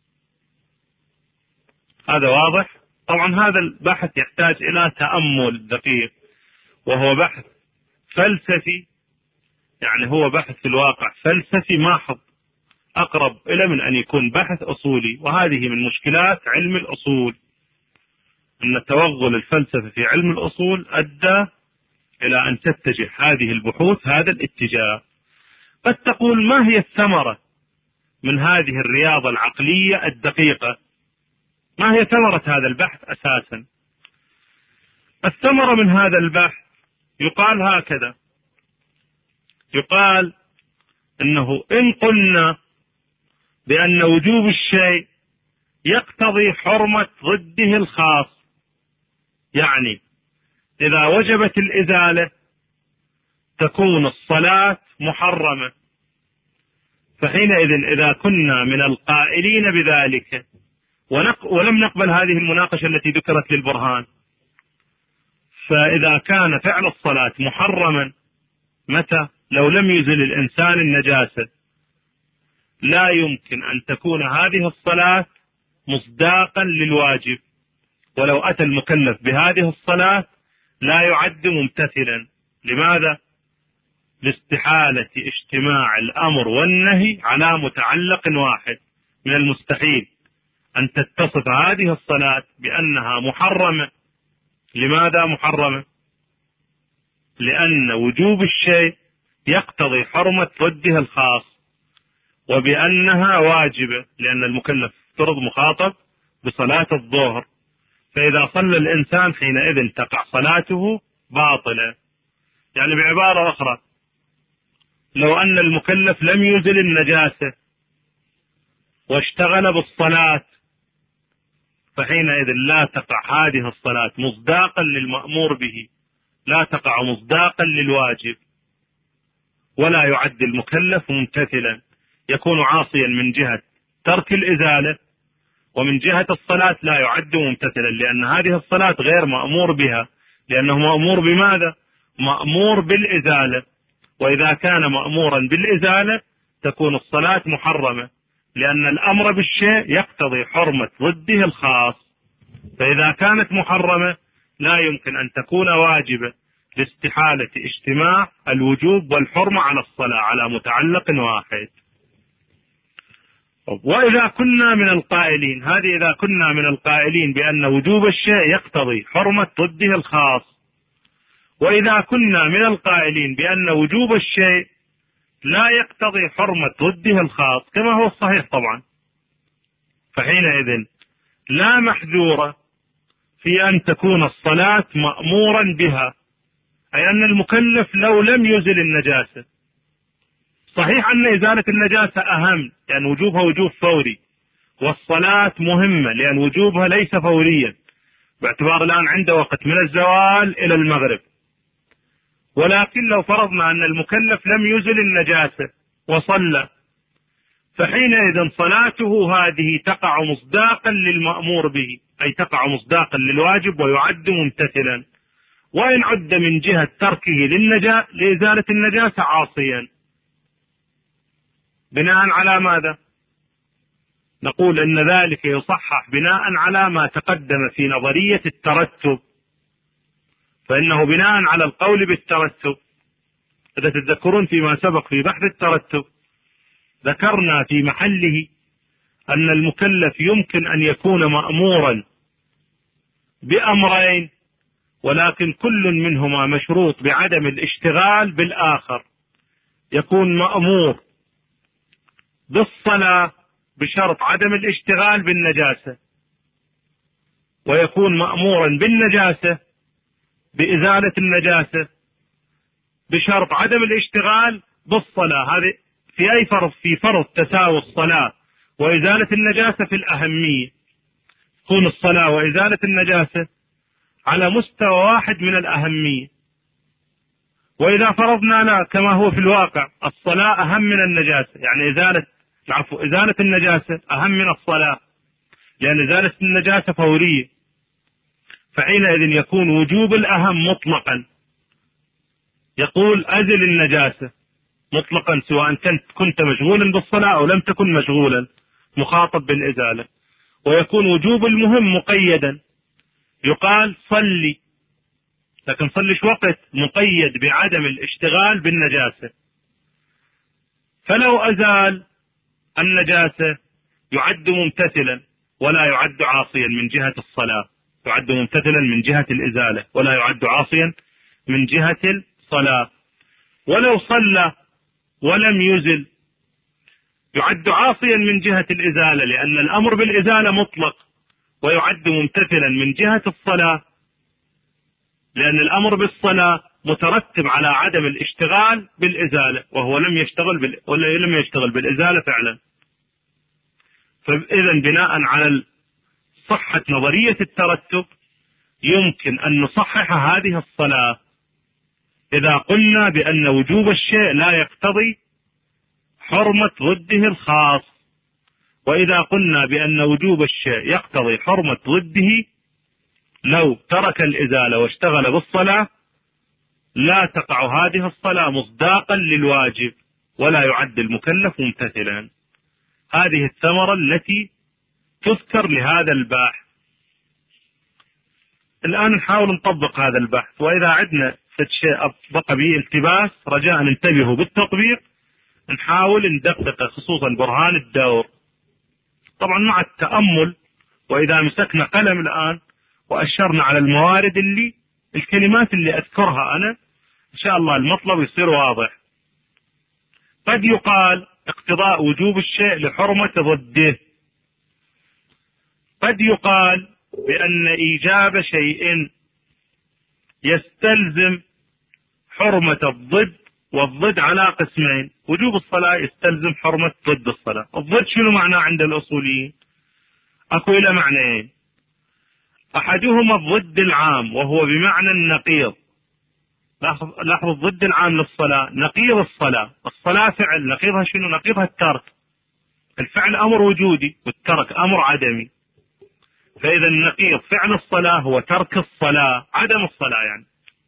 هذا واضح؟ طبعا هذا البحث يحتاج إلى تأمل دقيق، وهو بحث فلسفي، يعني هو بحث في الواقع فلسفي محض، أقرب إلى من أن يكون بحث أصولي. وهذه من مشكلات علم الأصول، أن التوغل الفلسفي في علم الأصول أدى إلى أن تتجه هذه البحوث هذا الاتجاه. قد تقول ما هي الثمرة من هذه الرياضة العقلية الدقيقة؟ ما هي ثمرة هذا البحث أساسا؟ الثمرة من هذا البحث يقال هكذا، يقال إنه إن قلنا بأن وجوب الشيء يقتضي حرمة ضده الخاص، يعني إذا وجبت الإزالة تكون الصلاة محرمة، فحينئذ إذا كنا من القائلين بذلك ولم نقبل هذه المناقشة التي ذكرت للبرهان، فإذا كان فعل الصلاة محرما متى؟ لو لم يزل الإنسان النجاسة، لا يمكن أن تكون هذه الصلاة مصداقا للواجب، ولو أتى المكلف بهذه الصلاة لا يعد ممتثلا. لماذا؟ لاستحالة اجتماع الأمر والنهي على متعلق واحد. من المستحيل أن تتصف هذه الصلاة بأنها محرمة. لماذا محرمة؟ لأن وجوب الشيء يقتضي حرمة ضده الخاص، وبأنها واجبة، لأن المكلف افترض مخاطب بصلاة الظهر، فإذا صلى الإنسان حينئذ تقع صلاته باطلة. يعني بعبارة أخرى، لو أن المكلف لم يزل النجاسة واشتغل بالصلاة فحينئذ لا تقع هذه الصلاة مصداقا للمأمور به، لا تقع مصداقا للواجب، ولا يعد المكلف ممتثلا، يكون عاصيا من جهة ترك الإزالة، ومن جهة الصلاة لا يعد ممتثلا، لأن هذه الصلاة غير مأمور بها، لأنه مأمور بماذا؟ مأمور بالإزالة، وإذا كان مأمورا بالإزالة تكون الصلاة محرمة، لأن الأمر بالشيء يقتضي حرمة ضده الخاص، فإذا كانت محرمة لا يمكن أن تكون واجبة لاستحالة اجتماع الوجوب والحرمة على الصلاة على متعلق واحد. وإذا كنا من القائلين، هذه إذا كنا من القائلين بأن وجوب الشيء يقتضي حرمة ضده الخاص، وإذا كنا من القائلين بأن وجوب الشيء لا يقتضي حرمة ضده الخاص كما هو الصحيح طبعا، فحينئذ لا محذور في أن تكون الصلاة مأمورا بها، أي أن المكلف لو لم يزل النجاسة، صحيح أن إزالة النجاسة أهم لأن وجوبها وجوب فوري، والصلاة مهمة لأن وجوبها ليس فوريا باعتبار الآن عنده وقت من الزوال إلى المغرب، ولكن لو فرضنا أن المكلف لم يزل النجاسة وصلى، فحينئذ صلاته هذه تقع مصداقا للمأمور به، أي تقع مصداقا للواجب ويعد ممتثلا، وإن عد من جهة تركه للنجا لإزالة النجاسة عاصيا. بناء على ماذا؟ نقول أن ذلك يصحح بناء على ما تقدم في نظرية الترتب، فإنه بناء على القول بالترتب، إذا تتذكرون فيما سبق في بحث الترتب ذكرنا في محله أن المكلف يمكن أن يكون مأمورا بأمرين، ولكن كل منهما مشروط بعدم الاشتغال بالآخر، يكون مأمور بالصلاة بشرط عدم الاشتغال بالنجاسة، ويكون مأمورا بالنجاسة بإزالة النجاسة بشرط عدم الاشتغال بالصلاة. هذه في أي فرض؟ في فرض تساوي الصلاة وإزالة النجاسة في الأهمية، تكون الصلاة وإزالة النجاسة على مستوى واحد من الأهمية. وإذا فرضنا لا كما هو في الواقع الصلاة أهم من النجاسة، يعني إزالة العفو إزالة النجاسة أهم من الصلاة لأن إزالة النجاسة فورية، فحينئذ يكون وجوب الأهم مطلقا، يقول أزل النجاسة مطلقا سواء كنت كنت مشغولا بالصلاة أو لم تكن مشغولا مخاطب بالإزالة، ويكون وجوب المهم مقيدا، يقال صلي، لكن صليش وقت مقيد بعدم الاشتغال بالنجاسة. فلو أزال النجاسة يعد ممتثلا ولا يعد عاصيا من جهة الصلاة، يعد ممتثلا من جهة الإزالة ولا يعد عاصيا من جهة الصلاة. ولو صلى ولم يزل يعد عاصيا من جهة الإزالة لأن الأمر بالإزالة مطلق، ويعد ممتثلا من جهة الصلاة لأن الأمر بالصلاة مترتب على عدم الاشتغال بالإزالة، وهو لم يشتغل بال... ولا لم يشتغل بالإزالة فعلا. فإذا بناء على صحة نظرية الترتب يمكن أن نصحح هذه الصلاة إذا قلنا بأن وجوب الشيء لا يقتضي حرمة ضده الخاص، وإذا قلنا بأن وجوب الشيء يقتضي حرمة ضده لو ترك الإزالة واشتغل بالصلاة لا تقع هذه الصلاة مصداقا للواجب ولا يعد المكلف ممتثلا. هذه الثمرة التي تذكر لهذا البحث. الآن نحاول نطبق هذا البحث، وإذا عدنا في شيء بقى به التباس رجاء ننتبهوا بالتطبيق، نحاول ندقق خصوصا برهان الدور طبعا مع التأمل. وإذا مسكنا قلم الآن وأشرنا على الموارد اللي الكلمات اللي أذكرها أنا إن شاء الله المطلب يصير واضح. قد يقال اقتضاء وجوب الشيء لحرمة ضده، قد يقال بأن إيجاب شيء يستلزم حرمة الضد، والضد على قسمين، وجوب الصلاة يستلزم حرمة ضد الصلاة. الضد شنو معناه عند الأصوليين؟ أكو إلى معنيين، أحدهما الضد العام وهو بمعنى النقيض. لاحظ الضد العام للصلاة نقيض الصلاة، الصلاة فعل، نقيضها شنو؟ نقيضها الترك. الفعل أمر وجودي والترك أمر عدمي، فإذا النقيض فعل الصلاة هو ترك الصلاة، عدم الصلاة يعني.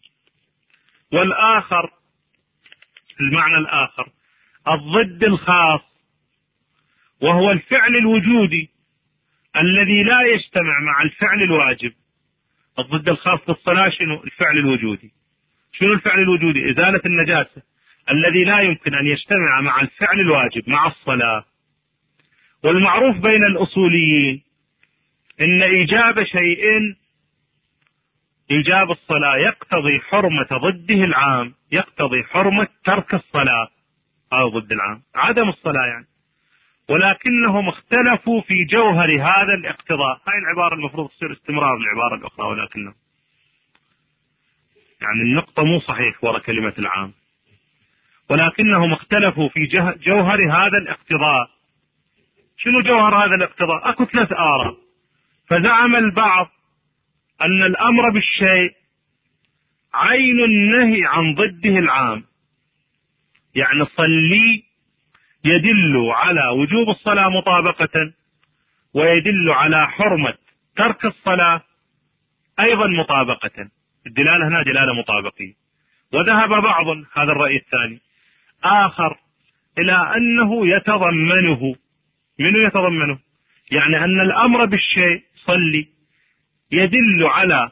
والآخر المعنى الآخر الضد الخاص وهو الفعل الوجودي الذي لا يجتمع مع الفعل الواجب. الضد الخاص بالصلاة شنو؟ الفعل الوجودي. شنو الفعل الوجودي؟ إزالة النجاسة، الذي لا يمكن أن يجتمع مع الفعل الواجب مع الصلاة. والمعروف بين الأصوليين إن إيجاب شيء، إيجاب الصلاة يقتضي حرمة ضده العام، يقتضي حرمة ترك الصلاة أو ضد العام عدم الصلاة يعني، ولكنهم اختلفوا في جوهر هذا الاقتضاء. هاي العبارة المفروض تصير استمرار العبارة الأخرى، ولكنه يعني النقطة مو صحيح وراء كلمة العام، ولكنهم اختلفوا في جوهر هذا الاقتضاء. شنو جوهر هذا الاقتضاء؟ اكو ثلاث آراء. فزعم البعض أن الأمر بالشيء عين النهي عن ضده العام، يعني صلي يدل على وجوب الصلاة مطابقة، ويدل على حرمة ترك الصلاة أيضا مطابقة، الدلالة هنا دلالة مطابقية. وذهب بعض، هذا الرأي الثاني، آخر إلى أنه يتضمنه. منه يتضمنه؟ يعني أن الأمر بالشيء صلي يدل على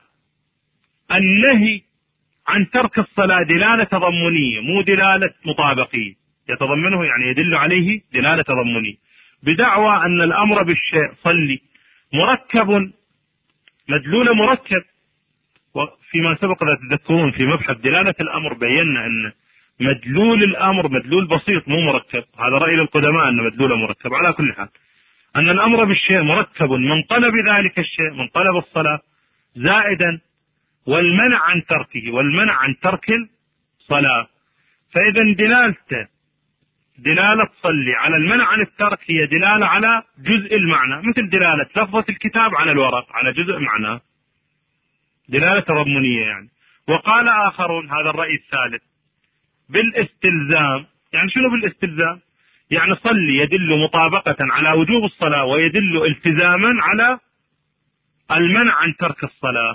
النهي عن ترك الصلاة دلالة تضمنية مو دلالة مطابقية. يتضمنه يعني يدل عليه دلالة تضمنية، بدعوى أن الأمر بالشيء صلي مركب، مدلول مركب. وفيما سبق إذا تذكرون في مبحث دلالة الأمر بينا أن مدلول الأمر مدلول بسيط مو مركب. هذا رأي القدماء أن مدلوله مركب. على كل حال أن الأمر بالشيء مركب من طلب ذلك الشيء، من طلب الصلاة زائدا، والمنع عن تركه، والمنع عن ترك الصلاة. فإذا دلالته دلالة صلي على المنع عن الترك هي دلالة على جزء المعنى، مثل دلالة لفظة الكتاب على الورق على جزء معناه، دلالة تضمنية يعني. وقال آخرون، هذا الرأي الثالث، بالاستلزام. يعني شنو بالاستلزام؟ يعني صلي يدل مطابقة على وجوب الصلاة، ويدل التزاما على المنع عن ترك الصلاة.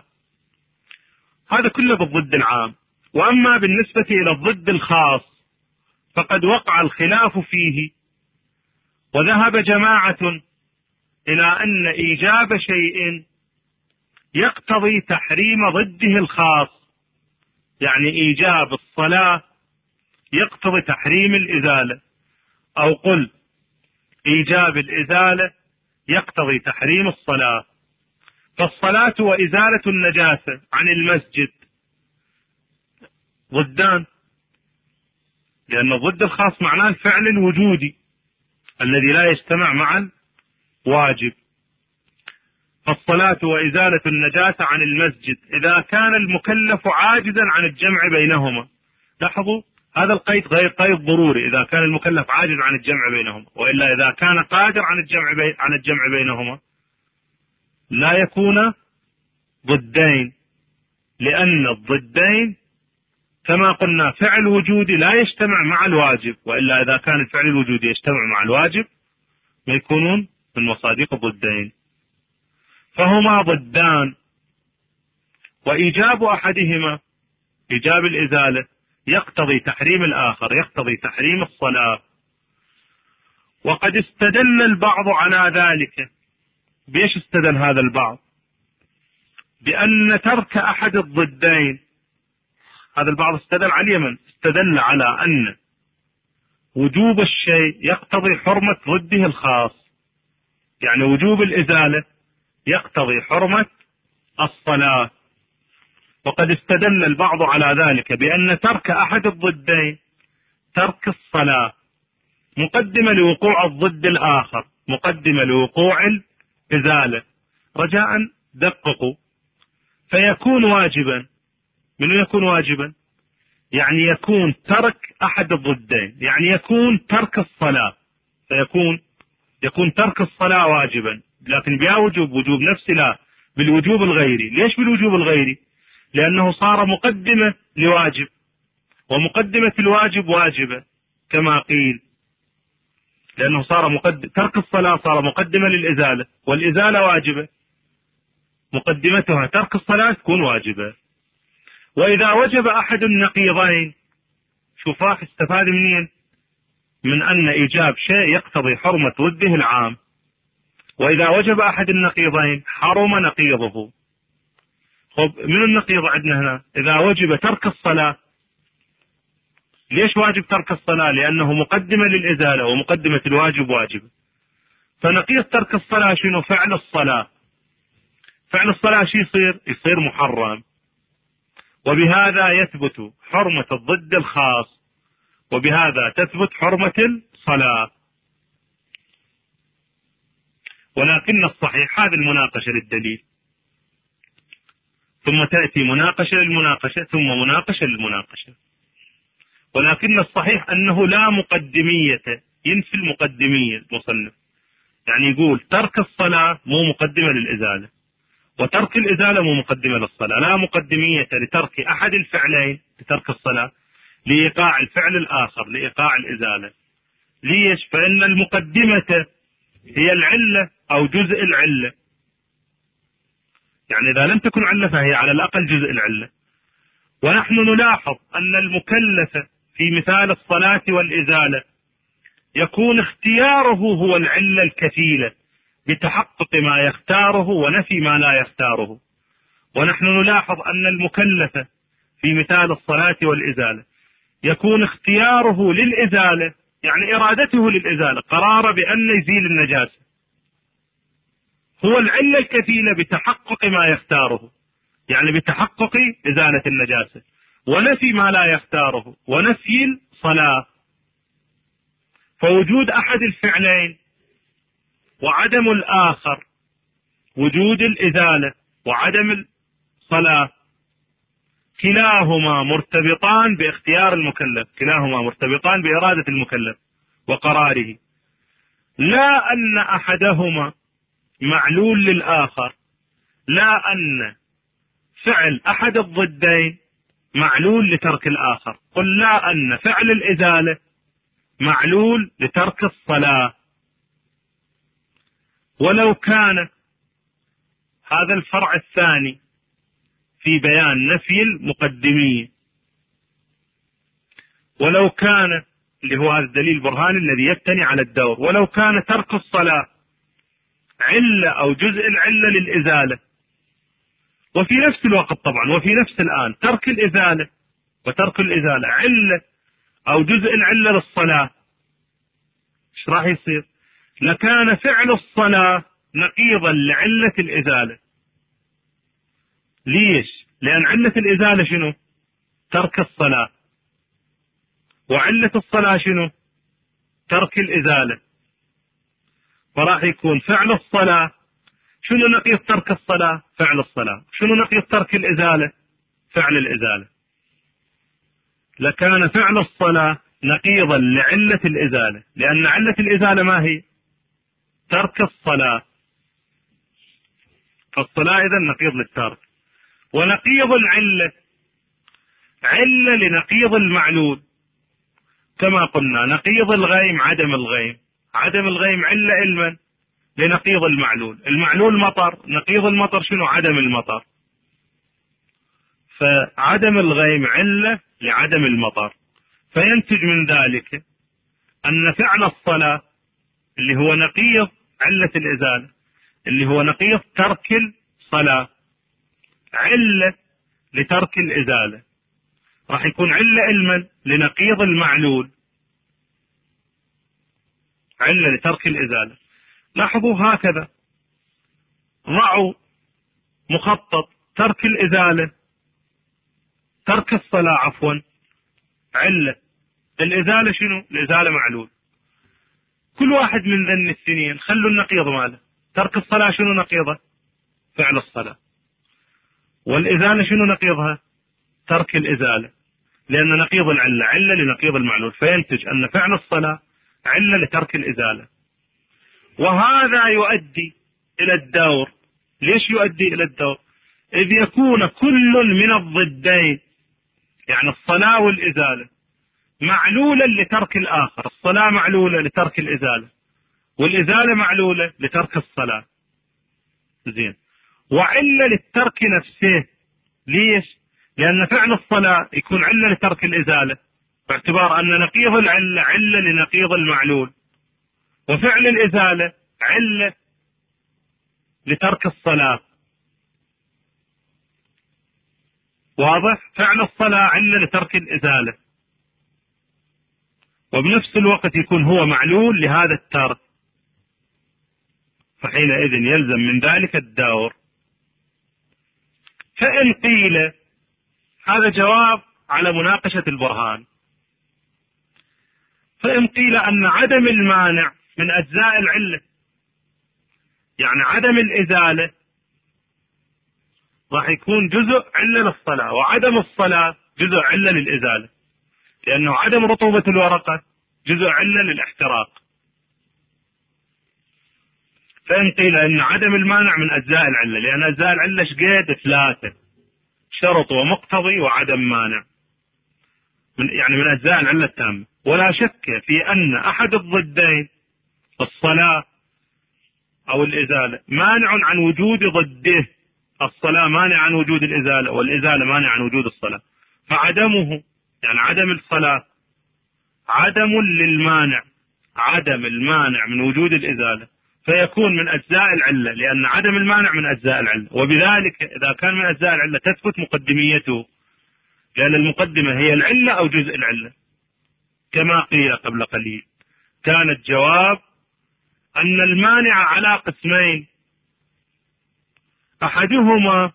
هذا كله بالضد العام. وأما بالنسبة إلى الضد الخاص فقد وقع الخلاف فيه، وذهب جماعة إلى أن إيجاب شيء يقتضي تحريم ضده الخاص، يعني إيجاب الصلاة يقتضي تحريم الإزالة، أو قل إيجاب الإزالة يقتضي تحريم الصلاة. فالصلاة وإزالة النجاسة عن المسجد ضدان، لأن الضد الخاص معناه الفعل الوجودي الذي لا يجتمع مع الواجب. فالصلاة وإزالة النجاسة عن المسجد إذا كان المكلف عاجزا عن الجمع بينهما. لاحظوا هذا القيد غير قيد ضروري، إذا كان المكلف عاجز عن الجمع بينهما، وإلا إذا كان قادر عن الجمع بي... عن الجمع بينهما لا يكون ضدين، لأن الضدين كما قلنا فعل وجودي لا يجتمع مع الواجب، وإلا إذا كان الفعل الوجودي يجتمع مع الواجب ما يكونون من مصادق الضدين. فهما ضدان، وإيجاب أحدهما إيجاب الإزالة يقتضي تحريم الآخر، يقتضي تحريم الصلاة. وقد استدل البعض على ذلك. بإيش استدل هذا البعض؟ بأن ترك أحد الضدين، هذا البعض استدل على اليمن، استدل على أن وجوب الشيء يقتضي حرمة ضده الخاص، يعني وجوب الإزالة يقتضي حرمة الصلاة. وقد استدل البعض على ذلك بأن ترك أحد الضدين، ترك الصلاة، مقدمة لوقوع الضد الآخر، مقدمة لوقوع الإزالة. رجاء دققوا. فيكون واجبا. من يكون واجبا؟ يعني يكون ترك أحد الضدين، يعني يكون ترك الصلاة، فيكون يكون ترك الصلاة واجبا، لكن بها وجوب وجوب نفسي، لا بالوجوب الغيري. ليش بالوجوب الغيري؟ لأنه صار مقدمة لواجب، ومقدمة الواجب واجبة كما قيل، لأنه صار مقدم ترك الصلاة صار مقدمة للإزالة، والإزالة واجبة، مقدمتها ترك الصلاة تكون واجبة. وإذا وجب أحد النقيضين، شوف راح استفاد منين؟ من أن إيجاب شيء يقتضي حرمة ضده العام، وإذا وجب أحد النقيضين حرم نقيضه. خب من النقيض عندنا هنا؟ إذا وجب ترك الصلاة. ليش واجب ترك الصلاة؟ لأنه مقدمة للإزالة، ومقدمة الواجب واجب. فنقيض ترك الصلاة شنو؟ فعل الصلاة. فعل الصلاة شو يصير؟ يصير محرم، وبهذا يثبت حرمة الضد الخاص، وبهذا تثبت حرمة الصلاة. ولكن الصحيح هذه المناقشة للدليل، ثم تأتي مناقشة للمناقشة، ثم مناقشة للمناقشة. ولكن الصحيح أنه لا مقدمية، ينفي المقدمية المصنف، يعني يقول ترك الصلاة مو مقدمة للإزالة، وترك الإزالة مو مقدمة للصلاة. لا مقدمية لترك أحد الفعلين، لترك الصلاة، لإيقاع الفعل الآخر، لإيقاع الإزالة. ليش؟ فإن المقدمة هي العلة أو جزء العلة، يعني إذا لم تكن علة فهي على الأقل جزء العلة. ونحن نلاحظ أن المكلف في مثال الصلاة والإزالة يكون اختياره هو العلة الكفيلة بتحقق ما يختاره ونفي ما لا يختاره. ونحن نلاحظ أن المكلف في مثال الصلاة والإزالة يكون اختياره للإزالة، يعني إرادته للإزالة، قرار بأن يزيل النجاسة، هو العلة الكفيلة بتحقق ما يختاره، يعني بتحقق إزالة النجاسة، ونفي ما لا يختاره، ونفي الصلاة. فوجود أحد الفعلين وعدم الآخر، وجود الإزالة وعدم الصلاة، كلاهما مرتبطان باختيار المكلف، كلاهما مرتبطان بإرادة المكلف وقراره، لا أن أحدهما معلول للآخر، لا أن فعل أحد الضدين معلول لترك الآخر. قل لا أن فعل الإزالة معلول لترك الصلاة. ولو كان هذا الفرع الثاني في بيان نفي المقدمية، ولو كان اللي هو هذا الدليل البرهاني الذي يبتني على الدور، ولو كان ترك الصلاة علة أو جزء العلة للإزالة، وفي نفس الوقت طبعا وفي نفس الآن ترك الإزالة وترك الإزالة علة أو جزء العلة للصلاة، ايش راح يصير؟ لكان فعل الصلاة نقيضا لعلة الإزالة. ليش؟ لأن علة الإزالة شنو؟ ترك الصلاة، وعلة الصلاة شنو؟ ترك الإزالة. فراح يكون فعل الصلاة شنو نقيض ترك الصلاة؟ فعل الصلاة. شنو نقيض ترك الإزالة؟ فعل الإزالة. لكان فعل الصلاة نقيضا لعلة الإزالة، لأن علة الإزالة ما هي؟ ترك الصلاة. فالصلاة إذن نقيض للترك. ونقيض العلة علة لنقيض المعلول، كما قلنا نقيض الغيم عدم الغيم، عدم الغيم علة علما لنقيض المعلول، المعلول مطر، نقيض المطر شنو؟ عدم المطر. فعدم الغيم علة لعدم المطر، فينتج من ذلك أن فعل الصلاة اللي هو نقيض علة الإزالة، اللي هو نقيض ترك الصلاة، علة لترك الإزالة، راح يكون علة علما لنقيض المعلول، علة لترك الإزالة. لاحظوا هكذا ضعوا مخطط ترك الإزالة، ترك الصلاة عفوا علة، الإزالة شنو؟ الإزالة معلول. كل واحد من ذن السنين خلوا النقيض ماله. ترك الصلاة شنو نقيضه؟ فعل الصلاة. والإزالة شنو نقيضها؟ ترك الإزالة، لأن نقيض العلة علة لنقيض المعلول، فينتج أن فعل الصلاة علة لترك الإزالة. وهذا يؤدي إلى الدور. ليش يؤدي إلى الدور؟ إذ يكون كل من الضدين، يعني الصلاة والإزالة، معلولا لترك الآخر. الصلاة معلولة لترك الإزالة، والإزالة معلولة لترك الصلاة. زين. وعلة للترك نفسه. ليش؟ لأن فعل الصلاة يكون علة لترك الإزالة، باعتبار أن نقيض العلة علة لنقيض المعلول، وفعل الإزالة علة لترك الصلاة. واضح؟ فعل الصلاة علة لترك الإزالة، وبنفس الوقت يكون هو معلول لهذا الترك. فحينئذ يلزم من ذلك الدور. فإن قيل، هذا جواب على مناقشة البرهان، فإن قيل أن عدم المانع من أجزاء العلة، يعني عدم الإزالة راح يكون جزء علة للصلاة، وعدم الصلاة جزء علة للإزالة، لأنه عدم رطوبة الورقة جزء علة للاحتراق. فإن قيل أن عدم المانع من أجزاء العلة، لأن أجزاء العلة شقيد ثلاثة: شرط ومقتضي وعدم مانع، من يعني من أجزاء العلة التامة. ولا شك في أن أحد الضدين، الصلاة أو الإزالة، مانع عن وجود ضده. الصلاة مانع عن وجود الإزالة، والإزالة مانع عن وجود الصلاة، فعدمه يعني عدم الصلاة عدم للمانع، عدم المانع من وجود الإزالة، فيكون من أجزاء العلة، لأن عدم المانع من أجزاء العلة. وبذلك إذا كان من أجزاء العلة تثبت مقدميته، لأن المقدمة هي العلة أو جزء العلة، كما قيل قبل قليل. كان الجواب أن المانع على قسمين: أحدهما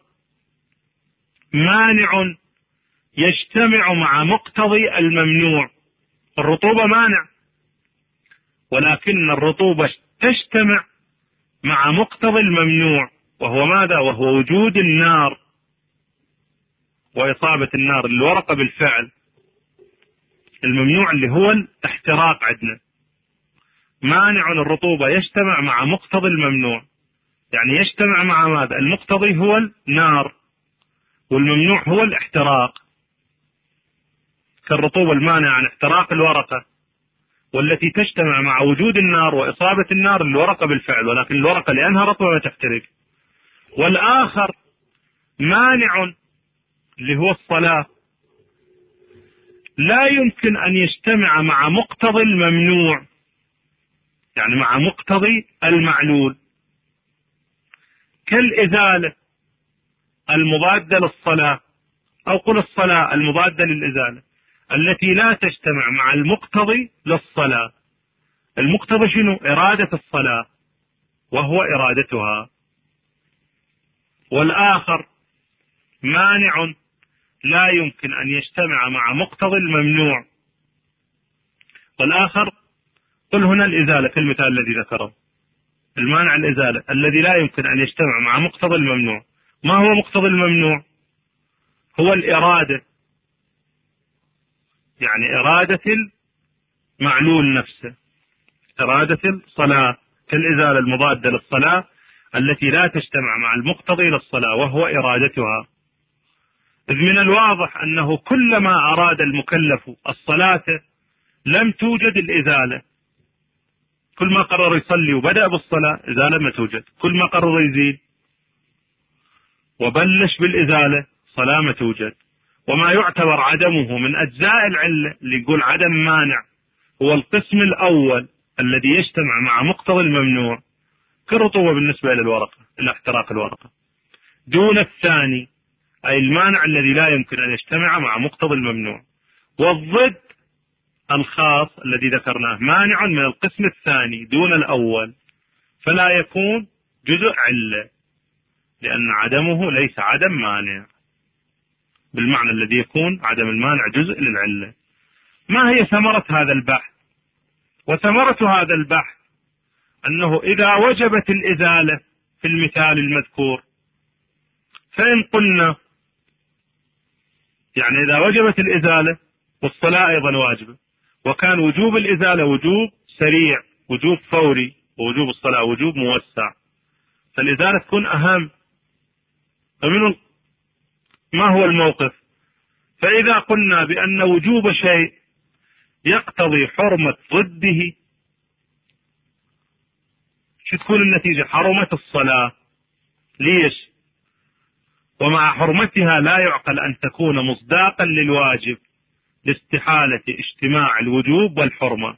مانع يجتمع مع مقتضي الممنوع. الرطوبة مانع، ولكن الرطوبة تجتمع مع مقتضي الممنوع، وهو ماذا؟ وهو وجود النار وإصابة النار الورقة بالفعل. الممنوع اللي هو الاحتراق عندنا. مانع الرطوبة يجتمع مع مقتضي الممنوع، يعني يجتمع مع ماذا؟ المقتضي هو النار والممنوع هو الاحتراق. كالرطوبة المانع عن احتراق الورقة، والتي تجتمع مع وجود النار وإصابة النار الورقة بالفعل، ولكن الورقة لأنها رطبة تحترق. والآخر مانع اللي هو الصلاة، لا يمكن أن يجتمع مع مقتضي الممنوع، يعني مع مقتضي المعلول، كالإزالة المضادة للصلاة، أو قل الصلاة المضادة للإزالة، التي لا تجتمع مع المقتضي للصلاة. المقتضي شنو؟ إرادة الصلاة، وهو إرادتها. والآخر مانع لا يمكن أن يجتمع مع مقتضي الممنوع. والآخر قل هنا الإزالة في المثال الذي ذكره، المانع الإزالة الذي لا يمكن أن يجتمع مع مقتضي الممنوع. ما هو مقتضي الممنوع؟ هو الإرادة، يعني إرادة المعلول نفسه، إرادة الصلاة، كالإزالة المضادة للصلاة التي لا تجتمع مع المقتضي للصلاة وهو إرادتها. إذ من الواضح أنه كلما أراد المكلف الصلاة لم توجد الإزالة. كل ما قرر يصلي وبدأ بالصلاة، إزالة ما توجد. كل ما قرر يزيد وبلش بالإزالة، صلاة ما توجد. وما يعتبر عدمه من أجزاء العلة اللي يقول عدم مانع هو القسم الأول الذي يجتمع مع مقتضى الممنوع، كالرطوبة بالنسبة للورقة، إلى احتراق الورقة، دون الثاني أي المانع الذي لا يمكن أن يجتمع مع مقتضى الممنوع. والضد الخاص الذي ذكرناه مانع من القسم الثاني دون الأول، فلا يكون جزء علة، لأن عدمه ليس عدم مانع بالمعنى الذي يكون عدم المانع جزء للعلة. ما هي ثمرة هذا البحث؟ وثمرة هذا البحث أنه إذا وجبت الإزالة في المثال المذكور، فإن قلنا يعني إذا وجبت الإزالة والصلاة أيضا واجبة، وكان وجوب الإزالة وجوب سريع، وجوب فوري، ووجوب الصلاة وجوب موسع، فالإزالة تكون أهم. فمن ما هو الموقف؟ فإذا قلنا بأن وجوب شيء يقتضي حرمة ضده، شو تكون النتيجة؟ حرمت الصلاة. ليش؟ ومع حرمتها لا يعقل أن تكون مصداقا للواجب لاستحالة اجتماع الوجوب والحرمة.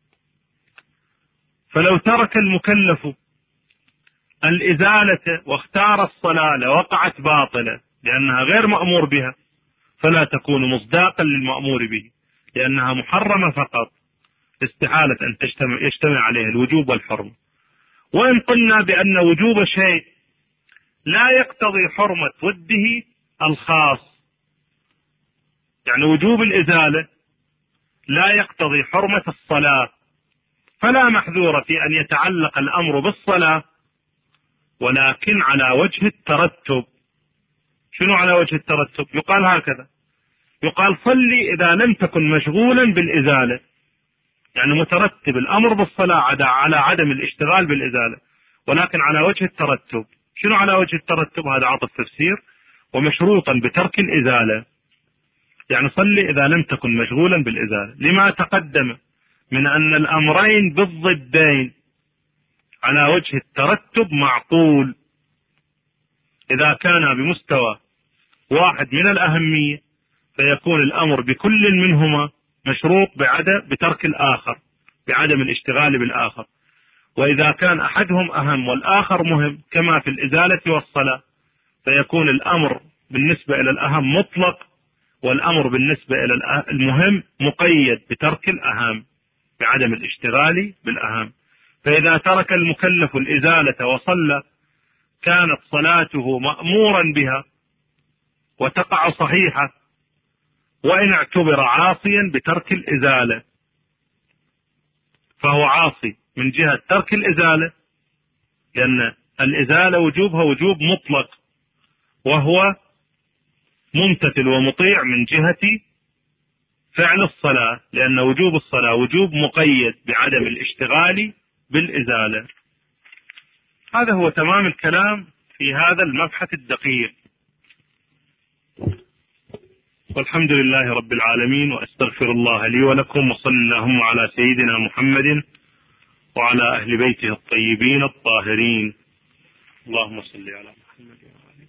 فلو ترك المكلف الإزالة واختار الصلاة لوقعت باطلة لأنها غير مأمور بها، فلا تكون مصداقا للمأمور به، لأنها محرمة فقط، استحالة أن تجتمع يجتمع عليها الوجوب والحرمة. وإن قلنا بأن وجوب شيء لا يقتضي حرمة ضده الخاص، يعني وجوب الإزالة لا يقتضي حرمة الصلاة، فلا محذور في أن يتعلق الأمر بالصلاة، ولكن على وجه الترتب. شنو على وجه الترتب؟ يقال هكذا، يقال صلي إذا لم تكن مشغولا بالإزالة، يعني مترتب الأمر بالصلاة على عدم الاشتغال بالإزالة، ولكن على وجه الترتب. شنو على وجه الترتب؟ هذا عطف تفسير. ومشروطا بترك الإزالة، يعني صلي إذا لم تكن مشغولا بالإزالة، لما تقدم من أن الأمرين بالضدين على وجه الترتب معقول. إذا كان بمستوى واحد من الأهمية فيكون الأمر بكل منهما مشروط بعدم بترك الآخر، بعدم الاشتغال بالآخر. وإذا كان أحدهم أهم والآخر مهم كما في الإزالة والصلاة فيكون الأمر بالنسبة إلى الأهم مطلق، والأمر بالنسبة إلى المهم مقيد بترك الأهم بعدم الاشتغال بالأهم. فإذا ترك المكلف الإزالة وصلى كانت صلاته مأمورا بها وتقع صحيحة، وإن اعتبر عاصيا بترك الإزالة فهو عاصي من جهة ترك الإزالة، لأن الإزالة وجوبها وجوب مطلق، وهو ممتثل ومطيع من جهة فعل الصلاة، لأن وجوب الصلاة وجوب مقيد بعدم الاشتغال بالإزالة. هذا هو تمام الكلام في هذا المبحث الدقيق. والحمد لله رب العالمين، وأستغفر الله لي ولكم، وصلى اللهم على سيدنا محمد وعلى أهل بيته الطيبين الطاهرين. اللهم صل على محمد وعلى